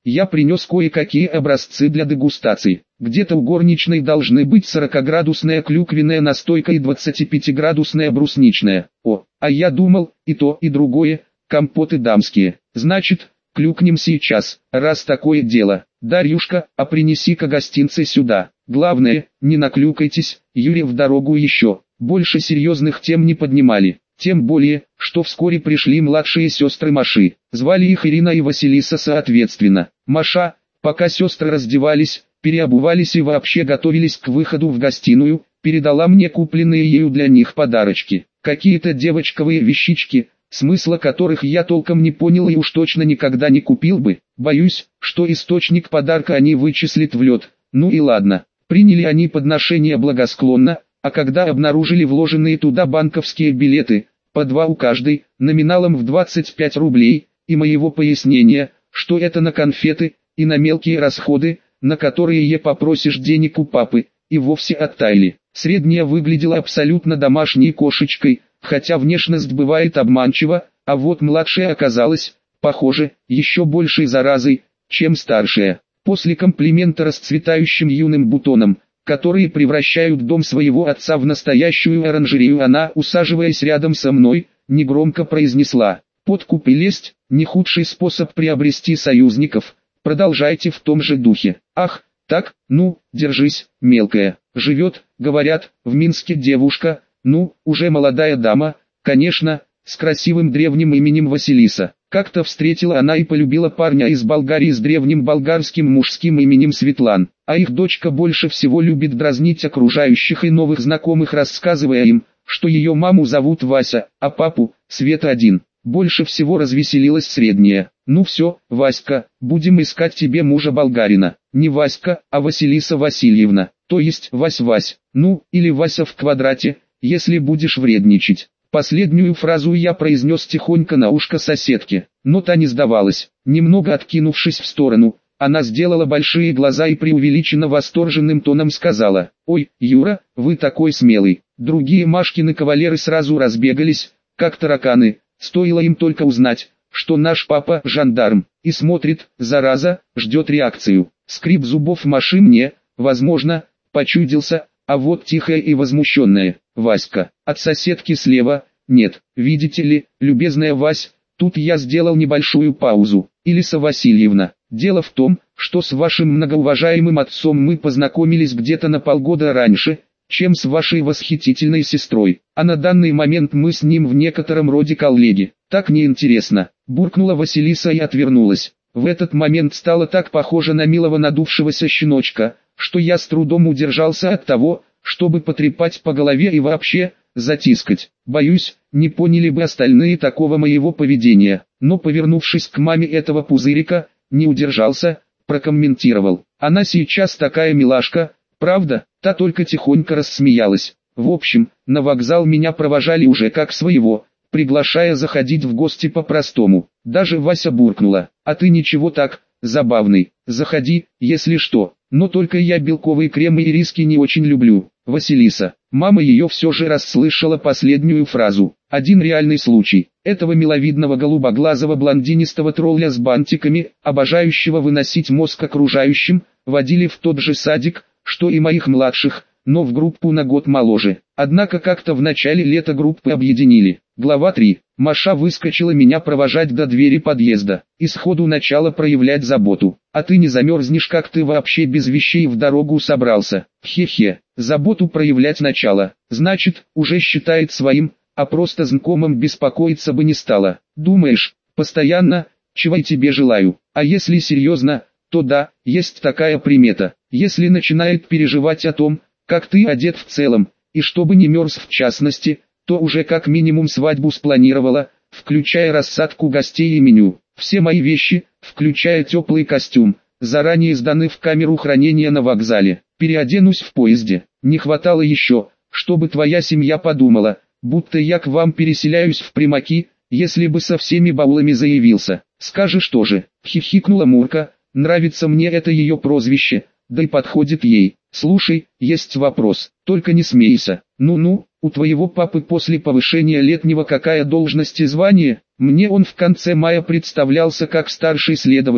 A: Я принес кое-какие образцы для дегустации. Где-то у горничной должны быть сорокаградусная клюквенная настойка и двадцатипятиградусная брусничная. О, а я думал, и то, и другое, компоты дамские. Значит, клюкнем сейчас, раз такое дело. Дарюшка, а принеси-ка гостинцы сюда. Главное, не наклюкайтесь, Юрий в дорогу еще. Больше серьезных тем не поднимали. Тем более, что вскоре пришли младшие сестры Маши. Звали их Ирина и Василиса соответственно. Маша, пока сестры раздевались, переобувались и вообще готовились к выходу в гостиную, передала мне купленные ею для них подарочки. Какие-то девочковые вещички, смысла которых я толком не понял и уж точно никогда не купил бы. Боюсь, что источник подарка они вычислят в лед. Ну и ладно. Приняли они подношение благосклонно, а когда обнаружили вложенные туда банковские билеты, по два у каждой, номиналом в двадцать пять рублей, и моего пояснения, что это на конфеты и на мелкие расходы, на которые е попросишь денег у папы, и вовсе оттаяли. Средняя выглядела абсолютно домашней кошечкой, хотя внешность бывает обманчива, а вот младшая оказалась, похоже, еще большей заразой, чем старшая. После комплимента расцветающим юным бутоном, которые превращают дом своего отца в настоящую оранжерею, она, усаживаясь рядом со мной, негромко произнесла: «Подкуп и лесть – не худший способ приобрести союзников, продолжайте в том же духе». Ах, так, ну, держись, мелкая. Живет, говорят, в Минске девушка, ну, уже молодая дама, конечно, с красивым древним именем Василиса. Как-то встретила она и полюбила парня из Болгарии с древним болгарским мужским именем Светлан, а их дочка больше всего любит дразнить окружающих и новых знакомых, рассказывая им, что ее маму зовут Вася, а папу – Света один. Больше всего развеселилась средняя. «Ну все, Васька, будем искать тебе мужа болгарина. Не Васька, а Василиса Васильевна, то есть Вась-Вась, ну, или Вася в квадрате, если будешь вредничать». Последнюю фразу я произнес тихонько на ушко соседке, но та не сдавалась. Немного откинувшись в сторону, она сделала большие глаза и преувеличенно восторженным тоном сказала: «Ой, Юра, вы такой смелый». Другие Машкины кавалеры сразу разбегались, как тараканы, стоило им только узнать, что наш папа жандарм, и смотрит, зараза, ждет реакцию. Скрип зубов Маши мне, возможно, почудился, а вот тихая и возмущенная: «Васька, от соседки слева, нет, видите ли, любезная Вась». Тут я сделал небольшую паузу. «Илиса Васильевна, дело в том, что с вашим многоуважаемым отцом мы познакомились где-то на полгода раньше, чем с вашей восхитительной сестрой, а на данный момент мы с ним в некотором роде коллеги. Так неинтересно», буркнула Василиса и отвернулась. В этот момент стало так похоже на милого надувшегося щеночка, что я с трудом удержался от того, чтобы потрепать по голове и вообще, затискать. Боюсь, не поняли бы остальные такого моего поведения, но, повернувшись к маме этого пузырика, не удержался, прокомментировал: «Она сейчас такая милашка, правда?» Та только тихонько рассмеялась. В общем, на вокзал меня провожали уже как своего, приглашая заходить в гости по-простому. Даже Вася буркнула: «А ты ничего так, забавный, заходи, если что». Но только я белковые кремы и риски не очень люблю. Василиса. Мама ее все же расслышала последнюю фразу. Один реальный случай. Этого миловидного голубоглазого блондинистого тролля с бантиками, обожающего выносить мозг окружающим, водили в тот же садик, что и моих младших, но в группу на год моложе. Однако как-то в начале лета группы объединили. Глава три. Маша выскочила меня провожать до двери подъезда, и сходу начала проявлять заботу. «А ты не замерзнешь, как ты вообще без вещей в дорогу собрался?» Хе-хе, заботу проявлять начала, значит, уже считает своим, а просто знакомым беспокоиться бы не стала. Думаешь, постоянно, чего я тебе желаю? А если серьезно, то да, есть такая примета. Если начинает переживать о том, как ты одет в целом, и чтобы не мерз в частности, то уже как минимум свадьбу спланировала, включая рассадку гостей и меню. Все мои вещи, включая теплый костюм, заранее сданы в камеру хранения на вокзале. Переоденусь в поезде. Не хватало еще, чтобы твоя семья подумала, будто я к вам переселяюсь в Примаки, если бы со всеми баулами заявился. Скажешь тоже, хихикнула Мурка, нравится мне это ее прозвище, да и подходит ей. Слушай, есть вопрос, только не смейся. Ну-ну, у твоего папы после повышения летнего какая должность и звание? Мне он в конце мая представлялся как старший следователь,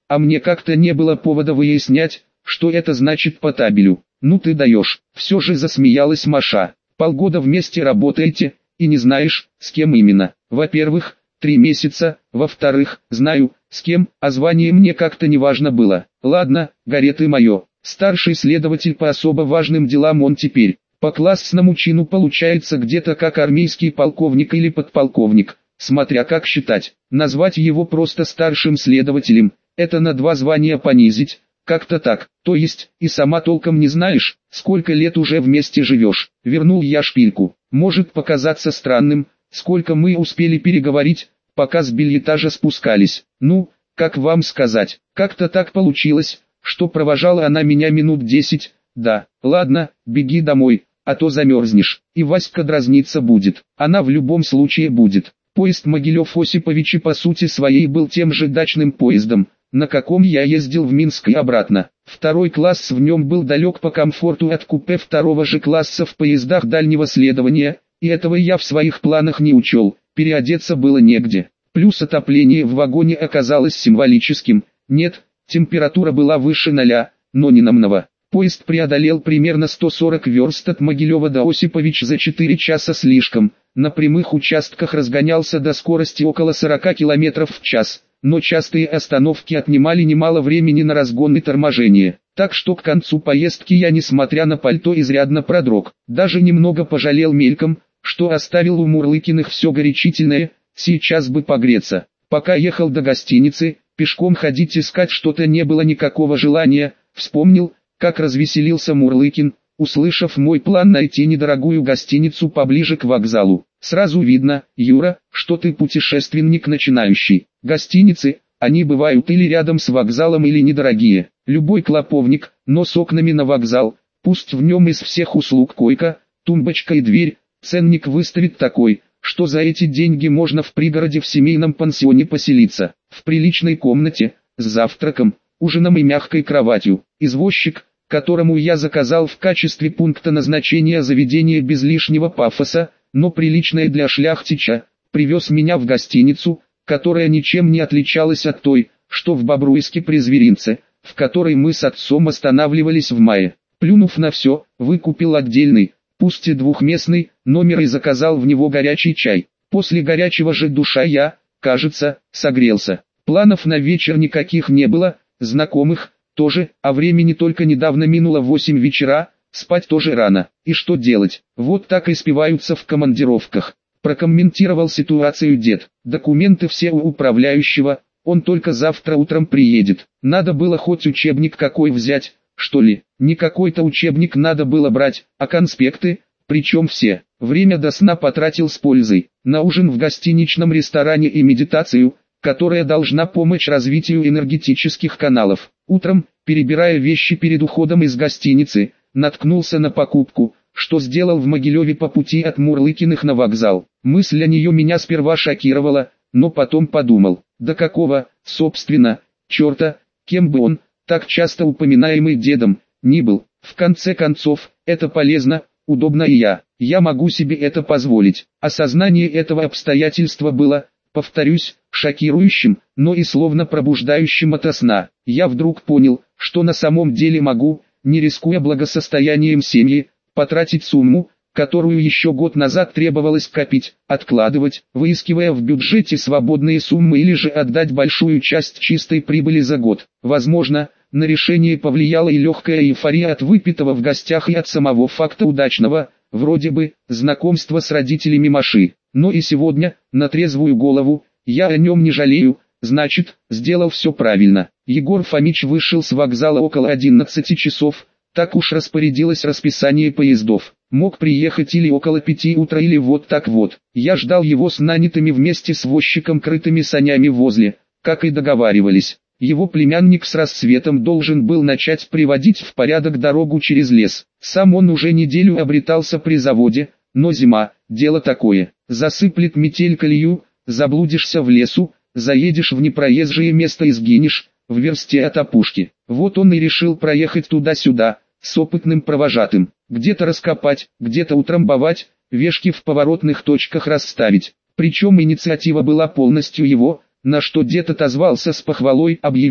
A: а мне как-то не было повода выяснять, что это значит по табелю. Ну ты даешь, все же засмеялась Маша. Полгода вместе работаете, и не знаешь, с кем именно. Во-первых, три месяца, во-вторых, знаю, с кем, а звание мне как-то не важно было. Ладно, горе ты мое. Старший следователь по особо важным делам он теперь. По классному чину получается где-то как армейский полковник или подполковник, смотря как считать. Назвать его просто старшим следователем, это на два звания понизить, как-то так. То есть, и сама толком не знаешь, сколько лет уже вместе живешь. Вернул я шпильку. Может показаться странным, сколько мы успели переговорить, пока с бельэтажа спускались. Ну, как вам сказать, как-то так получилось, что провожала она меня минут десять. Да, ладно, беги домой, а то замерзнешь, и Васька дразниться будет. Она в любом случае будет. Поезд Могилев-Осиповичи по сути своей был тем же дачным поездом, на каком я ездил в Минск и обратно. Второй класс в нем был далек по комфорту от купе второго же класса в поездах дальнего следования, и этого я в своих планах не учел, переодеться было негде. Плюс отопление в вагоне оказалось символическим. Нет, температура была выше ноля, но не намного. Поезд преодолел примерно сто сорок верст от Могилева до Осипович за четыре часа слишком, на прямых участках разгонялся до скорости около сорока километров в час, но частые остановки отнимали немало времени на разгон и торможение, так что к концу поездки я, несмотря на пальто, изрядно продрог, даже немного пожалел мельком, что оставил у Мурлыкиных все горячительное, сейчас бы погреться. Пока ехал до гостиницы, пешком ходить искать что-то не было никакого желания, вспомнил, как развеселился Мурлыкин, услышав мой план найти недорогую гостиницу поближе к вокзалу. Сразу видно, Юра, что ты путешественник начинающий. Гостиницы, они бывают или рядом с вокзалом, или недорогие. Любой клоповник, но с окнами на вокзал, пусть в нем из всех услуг койка, тумбочка и дверь, ценник выставит такой, что за эти деньги можно в пригороде в семейном пансионе поселиться, в приличной комнате, с завтраком, ужином и мягкой кроватью. Извозчик, которому я заказал в качестве пункта назначения заведение без лишнего пафоса, но приличное для шляхтича, привез меня в гостиницу, которая ничем не отличалась от той, что в Бобруйске при Зверинце, в которой мы с отцом останавливались в мае. Плюнув на все, выкупил отдельный, пусть и двухместный, номер и заказал в него горячий чай. После горячего же душа я, кажется, согрелся. Планов на вечер никаких не было, знакомых тоже, а времени только недавно минуло восемь вечера, спать тоже рано. И что делать? Вот так и спиваются в командировках. Прокомментировал ситуацию дед. Документы все у управляющего, он только завтра утром приедет. Надо было хоть учебник какой взять, что ли. Не какой-то учебник надо было брать, а конспекты, причем все. Время до сна потратил с пользой. На ужин в гостиничном ресторане и медитацию, которая должна помочь развитию энергетических каналов. Утром, перебирая вещи перед уходом из гостиницы, наткнулся на покупку, что сделал в Могилеве по пути от Мурлыкиных на вокзал. Мысль о нее меня сперва шокировала, но потом подумал, да какого, собственно, черта, кем бы он, так часто упоминаемый дедом, ни был. В конце концов, это полезно, удобно и я, я могу себе это позволить. Осознание этого обстоятельства было, повторюсь, шокирующим, но и словно пробуждающим ото сна. Я вдруг понял, что на самом деле могу, не рискуя благосостоянием семьи, потратить сумму, которую еще год назад требовалось копить, откладывать, выискивая в бюджете свободные суммы или же отдать большую часть чистой прибыли за год. Возможно, на решение повлияла и легкая эйфория от выпитого в гостях и от самого факта удачного, вроде бы, знакомства с родителями Маши. Но и сегодня, на трезвую голову, я о нем не жалею, значит, сделал все правильно. Егор Фомич вышел с вокзала около одиннадцати часов, так уж распорядилось расписание поездов. Мог приехать или около пяти утра, или вот так вот. Я ждал его с нанятыми вместе с возчиком крытыми санями возле, как и договаривались. Его племянник с рассветом должен был начать приводить в порядок дорогу через лес. Сам он уже неделю обретался при заводе, но зима, дело такое. Засыплет метель колею, заблудишься в лесу, заедешь в непроезжее место и сгинешь, в версте от опушки. Вот он и решил проехать туда-сюда, с опытным провожатым. Где-то раскопать, где-то утрамбовать, вешки в поворотных точках расставить. Причем инициатива была полностью его, на что дед отозвался с похвалой, объявив,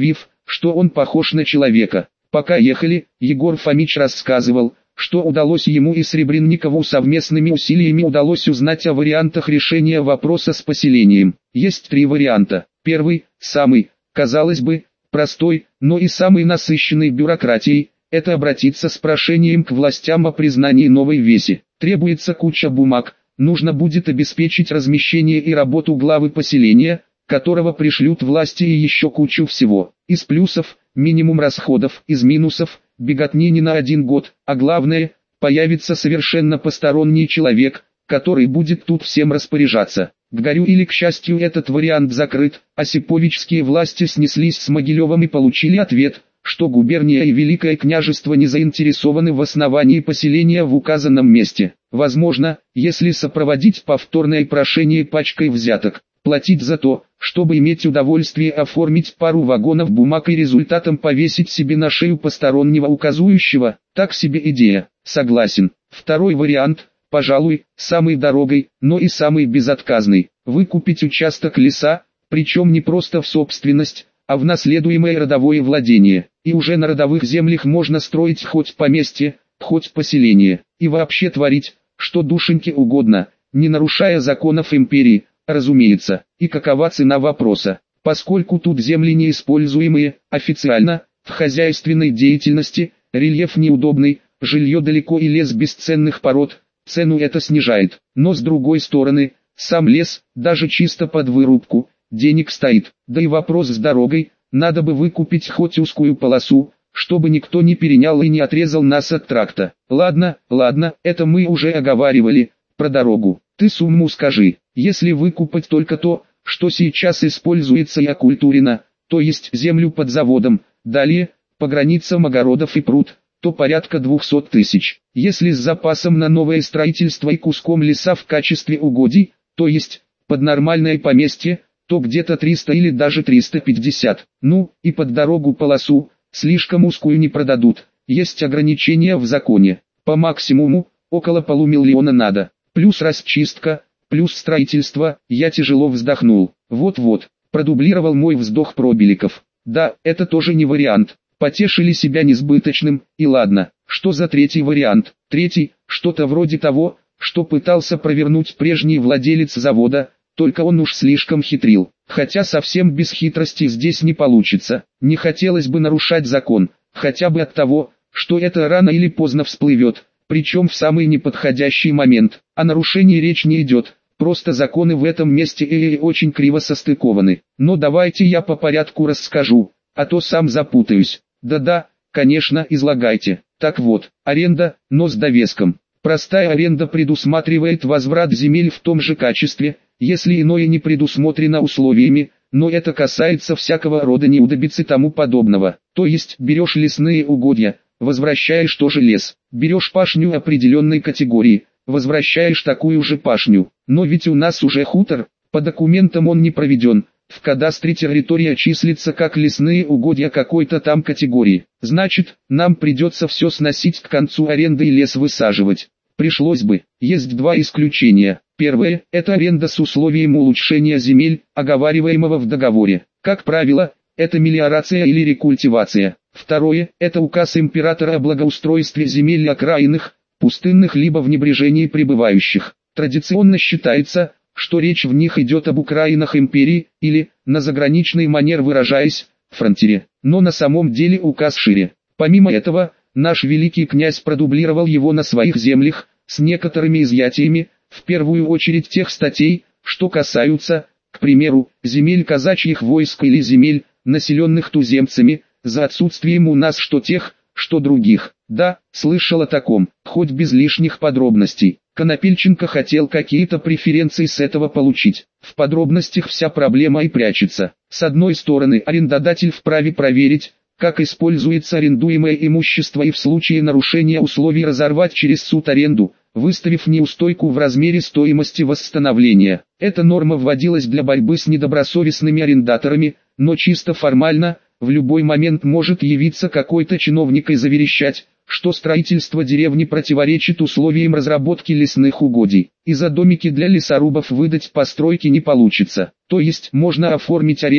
A: что он похож на человека. Пока ехали, Егор Фомич рассказывал, что удалось ему и Сребренникову совместными усилиями удалось узнать о вариантах решения вопроса с поселением. Есть три варианта. Первый, самый, казалось бы, простой, но и самый насыщенный бюрократией, это обратиться с прошением к властям о признании новой веси. Требуется куча бумаг, нужно будет обеспечить размещение и работу главы поселения, которого пришлют власти, и еще кучу всего. Из плюсов – минимум расходов, из минусов – беготни не на один год, а главное – появится совершенно посторонний человек, который будет тут всем распоряжаться. К горю или к счастью этот вариант закрыт, осиповичские власти снеслись с Могилевым и получили ответ, что губерния и Великое княжество не заинтересованы в основании поселения в указанном месте. Возможно, если сопроводить повторное прошение пачкой взяток, платить за то, чтобы иметь удовольствие оформить пару вагонов бумаг и результатом повесить себе на шею постороннего указующего, так себе идея, согласен. Второй вариант, пожалуй, самый дорогой, но и самый безотказный, выкупить участок леса, причем не просто в собственность, а в наследуемое родовое владение, и уже на родовых землях можно строить хоть поместье, хоть поселение, и вообще творить, что душеньке угодно, не нарушая законов империи, разумеется. И какова цена вопроса? Поскольку тут земли неиспользуемые, официально, в хозяйственной деятельности, рельеф неудобный, жилье далеко и лес бесценных пород, цену это снижает. Но с другой стороны, сам лес, даже чисто под вырубку, денег стоит. Да и вопрос с дорогой, надо бы выкупить хоть узкую полосу, чтобы никто не перенял и не отрезал нас от тракта. Ладно, ладно, это мы уже оговаривали, про дорогу. Ты сумму скажи, если выкупать только то, что сейчас используется и окультурено, то есть землю под заводом, далее, по границам огородов и пруд, то порядка двухсот тысяч. Если с запасом на новое строительство и куском леса в качестве угодий, то есть, под нормальное поместье, то где-то триста или даже триста пятьдесят. Ну, и под дорогу полосу, слишком узкую не продадут, есть ограничения в законе, по максимуму, около полумиллиона надо, плюс расчистка, плюс строительство. Я тяжело вздохнул. Вот-вот, продублировал мой вздох Пробеликов. Да, это тоже не вариант, потешили себя несбыточным, и ладно, что за третий вариант? Третий, что-то вроде того, что пытался провернуть прежний владелец завода, только он уж слишком хитрил. Хотя совсем без хитрости здесь не получится. Не хотелось бы нарушать закон, хотя бы от того, что это рано или поздно всплывет, причем в самый неподходящий момент. О нарушении речь не идет, просто законы в этом месте и очень криво состыкованы. Но давайте я по порядку расскажу, а то сам запутаюсь. Да-да, конечно, излагайте. Так вот, аренда, но с довеском. Простая аренда предусматривает возврат земель в том же качестве, если иное не предусмотрено условиями, но это касается всякого рода неудобиц и тому подобного. То есть берешь лесные угодья, возвращаешь тоже лес, берешь пашню определенной категории, возвращаешь такую же пашню. Но ведь у нас уже хутор, по документам он не проведен, в кадастре территория числится как лесные угодья какой-то там категории. Значит, нам придется все сносить к концу аренды и лес высаживать. Пришлось бы. Есть два исключения. Первое – это аренда с условием улучшения земель, оговариваемого в договоре. Как правило, это мелиорация или рекультивация. Второе – это указ императора о благоустройстве земель окраинных, пустынных либо в небрежении пребывающих. Традиционно считается, что речь в них идет об окраинах империи, или, на заграничный манер выражаясь, фронтире. Но на самом деле указ шире. Помимо этого, наш великий князь продублировал его на своих землях, с некоторыми изъятиями, в первую очередь тех статей, что касаются, к примеру, земель казачьих войск или земель, населенных туземцами, за отсутствием у нас что тех, что других. Да, слышал о таком, хоть без лишних подробностей. Конопельченко хотел какие-то преференции с этого получить. В подробностях вся проблема и прячется. С одной стороны, арендодатель вправе проверить, как используется арендуемое имущество, и в случае нарушения условий разорвать через суд аренду, выставив неустойку в размере стоимости восстановления. Эта норма вводилась для борьбы с недобросовестными арендаторами, но чисто формально, в любой момент может явиться какой-то чиновник и заверещать, что строительство деревни противоречит условиям разработки лесных угодий, и за домики для лесорубов выдать постройки не получится. То есть можно оформить аренду,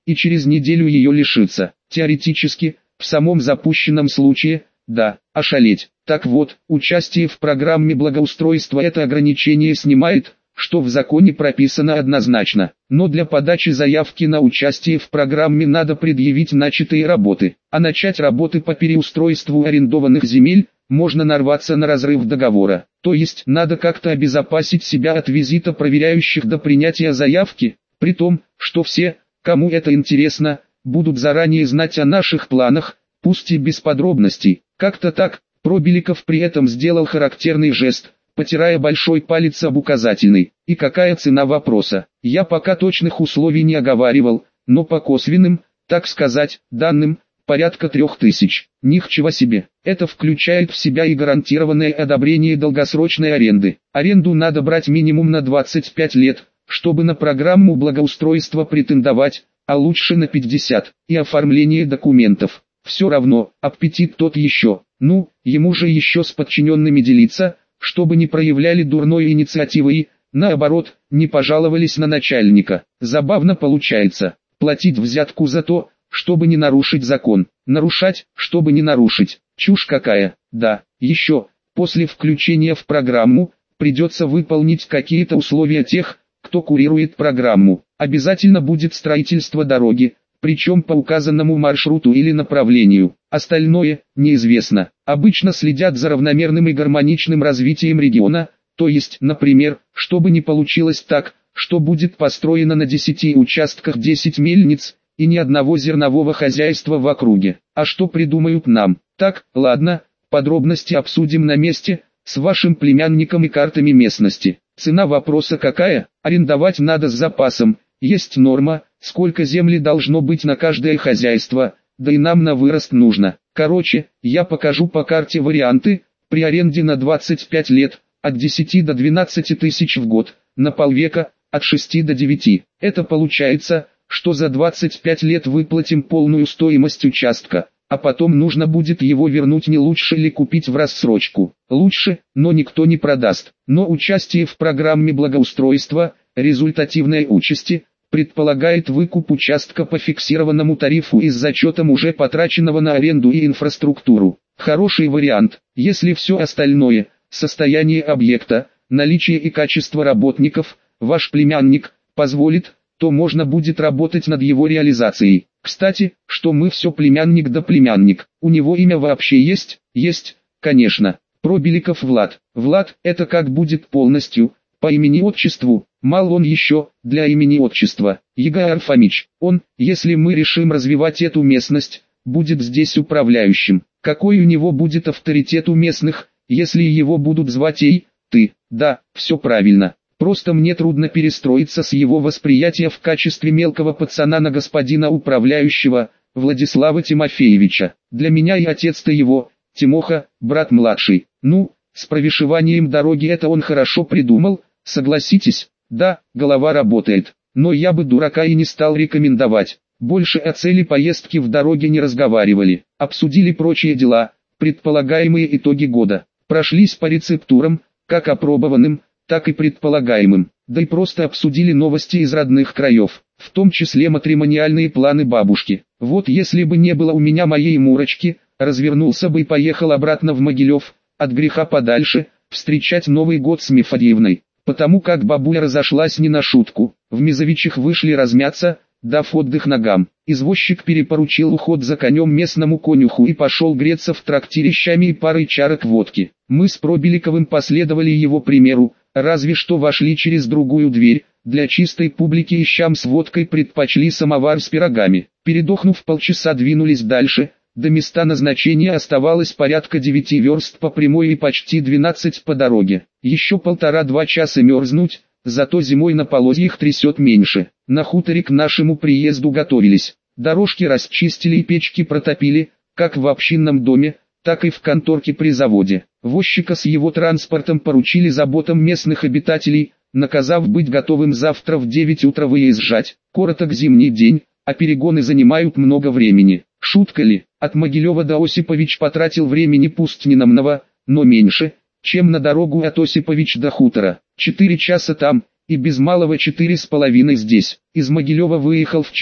A: и через неделю ее лишиться. Теоретически, в самом запущенном случае, да, ошалеть. Так вот, участие в программе благоустройства это ограничение снимает, что в законе прописано однозначно. Но для подачи заявки на участие в программе надо предъявить начатые работы. А начать работы по переустройству арендованных земель, можно нарваться на разрыв договора. То есть, надо как-то обезопасить себя от визита проверяющих до принятия заявки, при том, что все, кому это интересно, будут заранее знать о наших планах, пусть и без подробностей. Как-то так. Пробеликов при этом сделал характерный жест, потирая большой палец об указательный. И какая цена вопроса? Я пока точных условий не оговаривал, но по косвенным, так сказать, данным, порядка трех тысяч. Ничего себе. Это включает в себя и гарантированное одобрение долгосрочной аренды. Аренду надо брать минимум на двадцать пять лет, чтобы на программу благоустройства претендовать, а лучше на пятьдесят, и оформление документов. Все равно, аппетит тот еще. Ну, ему же еще с подчиненными делиться, чтобы не проявляли дурной инициативы и, наоборот, не пожаловались на начальника. Забавно получается, платить взятку за то, чтобы не нарушить закон, нарушать, чтобы не нарушить. Чушь какая. Да, еще, после включения в программу, придется выполнить какие-то условия тех, кто курирует программу. Обязательно будет строительство дороги, причем по указанному маршруту или направлению. Остальное неизвестно. Обычно следят за равномерным и гармоничным развитием региона, то есть, например, чтобы не получилось так, что будет построено на десяти участках десять мельниц, и ни одного зернового хозяйства в округе. А что придумают нам? Так, ладно, подробности обсудим на месте, с вашим племянником и картами местности. Цена вопроса какая? Арендовать надо с запасом, есть норма, сколько земли должно быть на каждое хозяйство, да и нам на вырост нужно. Короче, я покажу по карте варианты, при аренде на двадцать пять лет, от десяти до двенадцати тысяч в год, на полвека, от шести до девяти. Это получается, что за двадцать пять лет выплатим полную стоимость участка, а потом нужно будет его вернуть, не лучше ли купить в рассрочку. Лучше, но никто не продаст. Но участие в программе благоустройства, результативной участи, предполагает выкуп участка по фиксированному тарифу и с зачетом уже потраченного на аренду и инфраструктуру. Хороший вариант, если все остальное, состояние объекта, наличие и качество работников, ваш племянник, позволит, то можно будет работать над его реализацией. Кстати, что мы все племянник да племянник, у него имя вообще есть? Есть, конечно. Пробеликов Влад. Влад, это как будет полностью, по имени-отчеству, мал он еще, для имени-отчества. Егор Фомич, он, если мы решим развивать эту местность, будет здесь управляющим. Какой у него будет авторитет у местных, если его будут звать ей, ты? Да, все правильно. Просто мне трудно перестроиться с его восприятия в качестве мелкого пацана на господина управляющего, Владислава Тимофеевича. Для меня и отец-то его, Тимоха, брат младший. Ну, с провишиванием дороги это он хорошо придумал, согласитесь? Да, голова работает. Но я бы дурака и не стал рекомендовать. Больше о цели поездки в дороге не разговаривали. Обсудили прочие дела, предполагаемые итоги года. Прошлись по рецептурам, как опробованным, так и предполагаемым, да и просто обсудили новости из родных краев, в том числе матримониальные планы бабушки. Вот если бы не было у меня моей Мурочки, развернулся бы и поехал обратно в Могилев, от греха подальше, встречать Новый год с Мефодиевной, потому как бабуля разошлась не на шутку. В Мизовичах вышли размяться, дав отдых ногам. Извозчик перепоручил уход за конем местному конюху и пошел греться в трактире щами и парой чарок водки. Мы с Пробеликовым последовали его примеру, разве что вошли через другую дверь, для чистой публики и щам с водкой предпочли самовар с пирогами. Передохнув полчаса, двинулись дальше, до места назначения оставалось порядка девяти верст по прямой и почти двенадцать по дороге. Еще полтора-два часа мерзнуть, зато зимой на полозьях трясет меньше. На хуторе к нашему приезду готовились. Дорожки расчистили и печки протопили, как в общинном доме, так и в конторке при заводе. Возчика с его транспортом поручили заботам местных обитателей, наказав быть готовым завтра в девять утра выезжать. Короток зимний день, а перегоны занимают много времени. Шутка ли, от Могилева до Осипович потратил времени пусть не намного, но меньше, чем на дорогу от Осипович до хутора. Четыре часа там, и без малого четыре с половиной здесь. Из Могилева выехал вчера,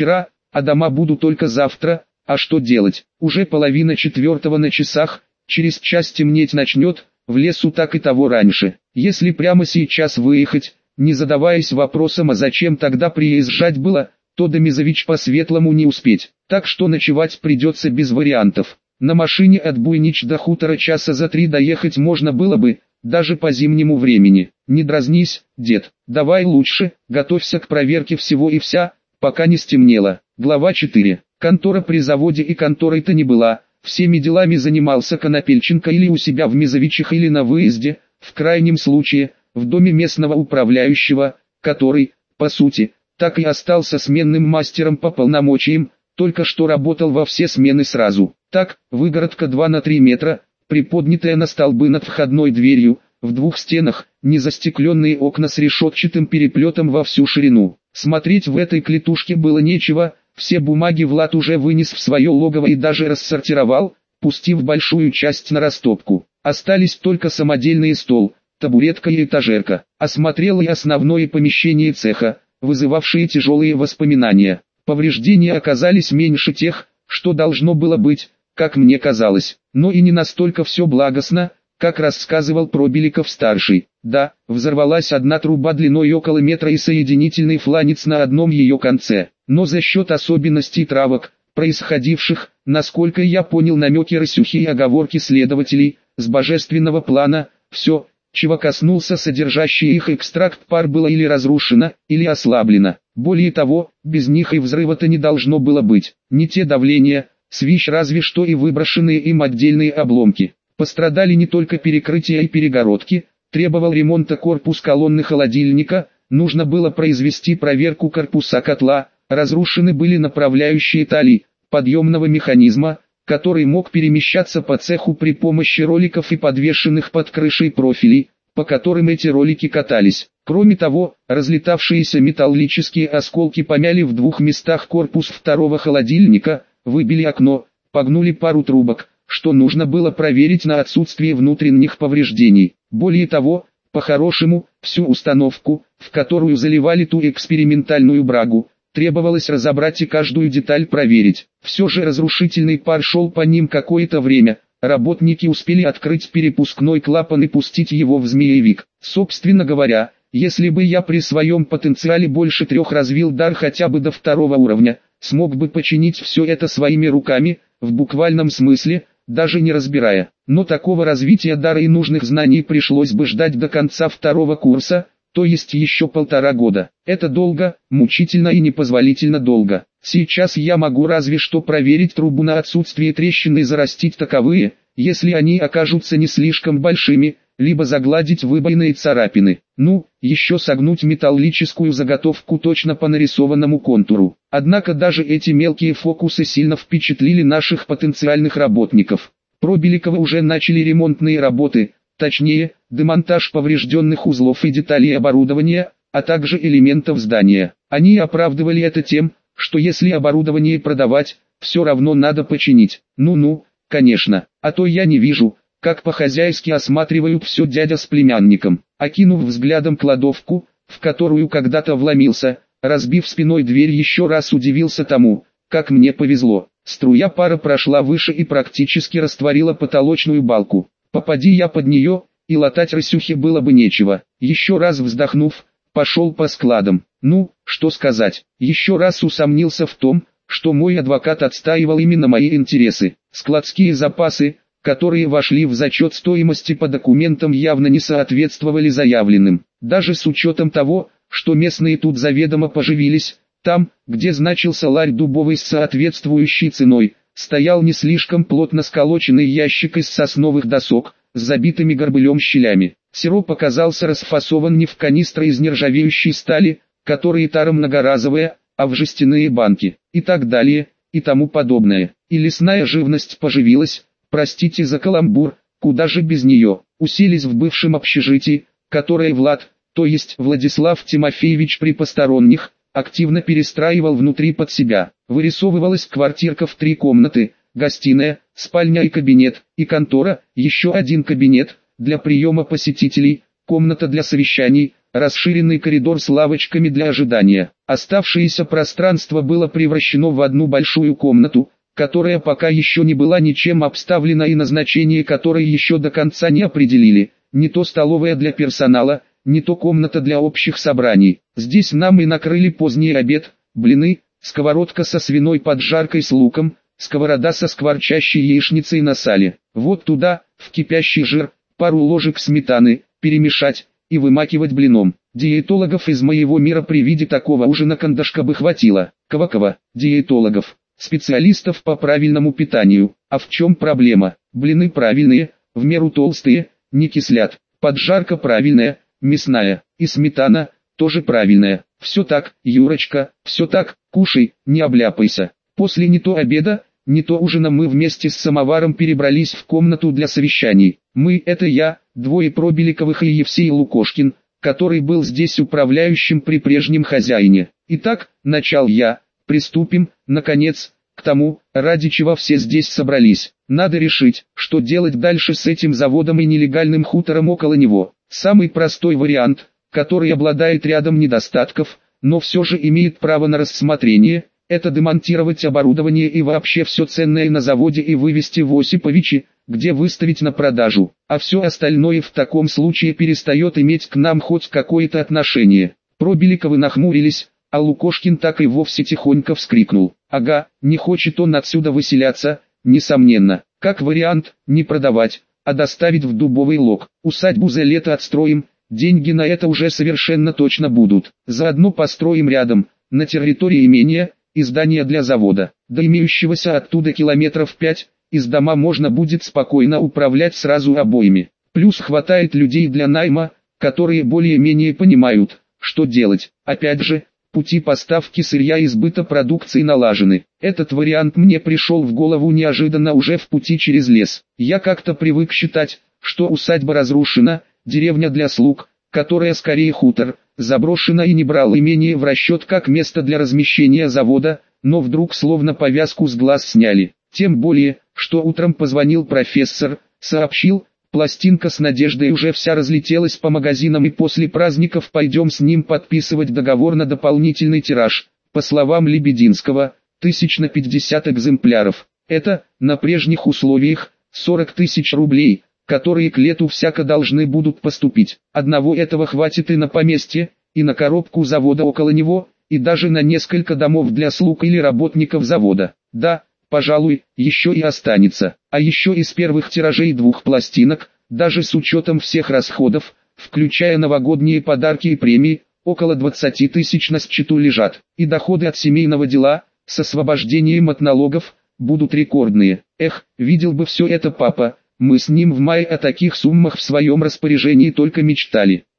A: а дома буду только завтра, а что делать? Уже половина четвертого на часах, через час темнеть начнет, в лесу так и того раньше. Если прямо сейчас выехать, не задаваясь вопросом, а зачем тогда приезжать было, то до Мизович по-светлому не успеть, так что ночевать придется без вариантов. На машине от Буйнич до хутора часа за три доехать можно было бы, даже по зимнему времени. Не дразнись, дед, давай лучше, готовься к проверке всего и вся, пока не стемнело. Глава четыре. Контора при заводе и конторой-то не была, всеми делами занимался Конопельченко или у себя в Мизовичах или на выезде, в крайнем случае, в доме местного управляющего, который, по сути, так и остался сменным мастером по полномочиям, только что работал во все смены сразу. Так, выгородка два на три метра, приподнятая на столбы над входной дверью, в двух стенах, незастекленные окна с решетчатым переплетом во всю ширину. Смотреть в этой клетушке было нечего, все бумаги Влад уже вынес в свое логово и даже рассортировал, пустив большую часть на растопку. Остались только самодельный стол, табуретка и этажерка. Осмотрел и основное помещение цеха, вызывавшие тяжелые воспоминания. Повреждения оказались меньше тех, что должно было быть, как мне казалось, но и не настолько все благостно, как рассказывал Пробеликов-старший. Да, взорвалась одна труба длиной около метра и соединительный фланец на одном ее конце, но за счет особенностей травок, происходивших, насколько я понял намеки Рысюхи и оговорки следователей, с божественного плана, все, чего коснулся содержащий их экстракт пар, было или разрушено, или ослаблено. Более того, без них и взрыва-то не должно было быть. Не те давления, свищ разве что и выброшенные им отдельные обломки. Пострадали не только перекрытия и перегородки, требовал ремонта корпус колонны холодильника, нужно было произвести проверку корпуса котла, разрушены были направляющие талии, подъемного механизма, который мог перемещаться по цеху при помощи роликов и подвешенных под крышей профилей, по которым эти ролики катались. Кроме того, разлетавшиеся металлические осколки помяли в двух местах корпус второго холодильника, выбили окно, погнули пару трубок, что нужно было проверить на отсутствие внутренних повреждений. Более того, по-хорошему, всю установку, в которую заливали ту экспериментальную брагу, требовалось разобрать и каждую деталь проверить. Все же разрушительный пар шел по ним какое-то время, работники успели открыть перепускной клапан и пустить его в змеевик. Собственно говоря, если бы я при своем потенциале больше трех развил дар хотя бы до второго уровня, смог бы починить все это своими руками, в буквальном смысле, даже не разбирая. Но такого развития дара и нужных знаний пришлось бы ждать до конца второго курса, то есть еще полтора года. Это долго, мучительно и непозволительно долго. Сейчас я могу разве что проверить трубу на отсутствие трещин и зарастить таковые, если они окажутся не слишком большими, либо загладить выбоины и царапины. Ну, еще согнуть металлическую заготовку точно по нарисованному контуру. Однако даже эти мелкие фокусы сильно впечатлили наших потенциальных работников. Пробеликова уже начали ремонтные работы, точнее, демонтаж поврежденных узлов и деталей оборудования, а также элементов здания. Они оправдывали это тем, что если оборудование продавать, все равно надо починить. Ну-ну, конечно, а то я не вижу, как по-хозяйски осматривают все дядя с племянником. Окинув взглядом кладовку, в которую когда-то вломился, разбив спиной дверь, еще раз удивился тому, как мне повезло. Струя пара прошла выше и практически растворила потолочную балку. Попади я под нее, и латать Рысюхе было бы нечего. Еще раз вздохнув, пошел по складам. Ну, что сказать, еще раз усомнился в том, что мой адвокат отстаивал именно мои интересы. Складские запасы, которые вошли в зачет стоимости по документам, явно не соответствовали заявленным. Даже с учетом того, что местные тут заведомо поживились, там, где значился ларь дубовый с соответствующей ценой, стоял не слишком плотно сколоченный ящик из сосновых досок, с забитыми горбылем щелями. Сироп оказался расфасован не в канистры из нержавеющей стали, которые тара многоразовая, а в жестяные банки, и так далее, и тому подобное. И лесная живность поживилась, простите за каламбур, куда же без нее. Уселись в бывшем общежитии, которое Влад, то есть Владислав Тимофеевич при посторонних, активно перестраивал внутри под себя. Вырисовывалась квартирка в три комнаты, гостиная, спальня и кабинет, и контора, еще один кабинет, для приема посетителей, комната для совещаний, расширенный коридор с лавочками для ожидания. Оставшееся пространство было превращено в одну большую комнату, которая пока еще не была ничем обставлена и назначение которой еще до конца не определили, не то столовая для персонала, не то комната для общих собраний. Здесь нам и накрыли поздний обед, блины, сковородка со свиной поджаркой с луком, сковорода со скворчащей яичницей на сале. Вот туда, в кипящий жир, пару ложек сметаны, перемешать и вымакивать блином. Диетологов из моего мира при виде такого ужина кандашка бы хватило. Квакова, диетологов, специалистов по правильному питанию. А в чем проблема? Блины правильные, в меру толстые, не кислят. Поджарка правильная, мясная, и сметана тоже правильная. Все так, Юрочка, все так, кушай, не обляпайся. После не то обеда, не то ужина мы вместе с самоваром перебрались в комнату для совещаний. Мы — это я, двое Пробеликовых и Евсей Лукошкин, который был здесь управляющим при прежнем хозяине. Итак, начал я, приступим, наконец, к тому, ради чего все здесь собрались. Надо решить, что делать дальше с этим заводом и нелегальным хутором около него. Самый простой вариант, который обладает рядом недостатков, но все же имеет право на рассмотрение, это демонтировать оборудование и вообще все ценное на заводе и вывести в Осиповичи, где выставить на продажу, а все остальное в таком случае перестает иметь к нам хоть какое-то отношение. Пробеликовы нахмурились, а Лукошкин так и вовсе тихонько вскрикнул. Ага, не хочет он отсюда выселяться, несомненно. Как вариант, не продавать, а доставить в Дубовый Лог. Усадьбу за лето отстроим, деньги на это уже совершенно точно будут. Заодно построим рядом, на территории имения, и здание для завода. До имеющегося оттуда километров пять, из дома можно будет спокойно управлять сразу обоими. Плюс хватает людей для найма, которые более-менее понимают, что делать. Опять же, пути поставки сырья и сбыта продукции налажены. Этот вариант мне пришел в голову неожиданно уже в пути через лес. Я как-то привык считать, что усадьба разрушена, деревня для слуг, которая скорее хутор, заброшена и не брал имение в расчет как место для размещения завода, но вдруг словно повязку с глаз сняли. Тем более, что утром позвонил профессор, сообщил, пластинка с Надеждой уже вся разлетелась по магазинам и после праздников пойдем с ним подписывать договор на дополнительный тираж. По словам Лебединского, тысяч на пятьдесят экземпляров. Это, на прежних условиях, сорок тысяч рублей, которые к лету всяко должны будут поступить. Одного этого хватит и на поместье, и на коробку завода около него, и даже на несколько домов для слуг или работников завода. Да, пожалуй, еще и останется. А еще из первых тиражей двух пластинок, даже с учетом всех расходов, включая новогодние подарки и премии, около двадцати тысяч на счету лежат. И доходы от семейного дела, с освобождением от налогов, будут рекордные. Эх, видел бы все это папа, мы с ним в мае о таких суммах в своем распоряжении только мечтали.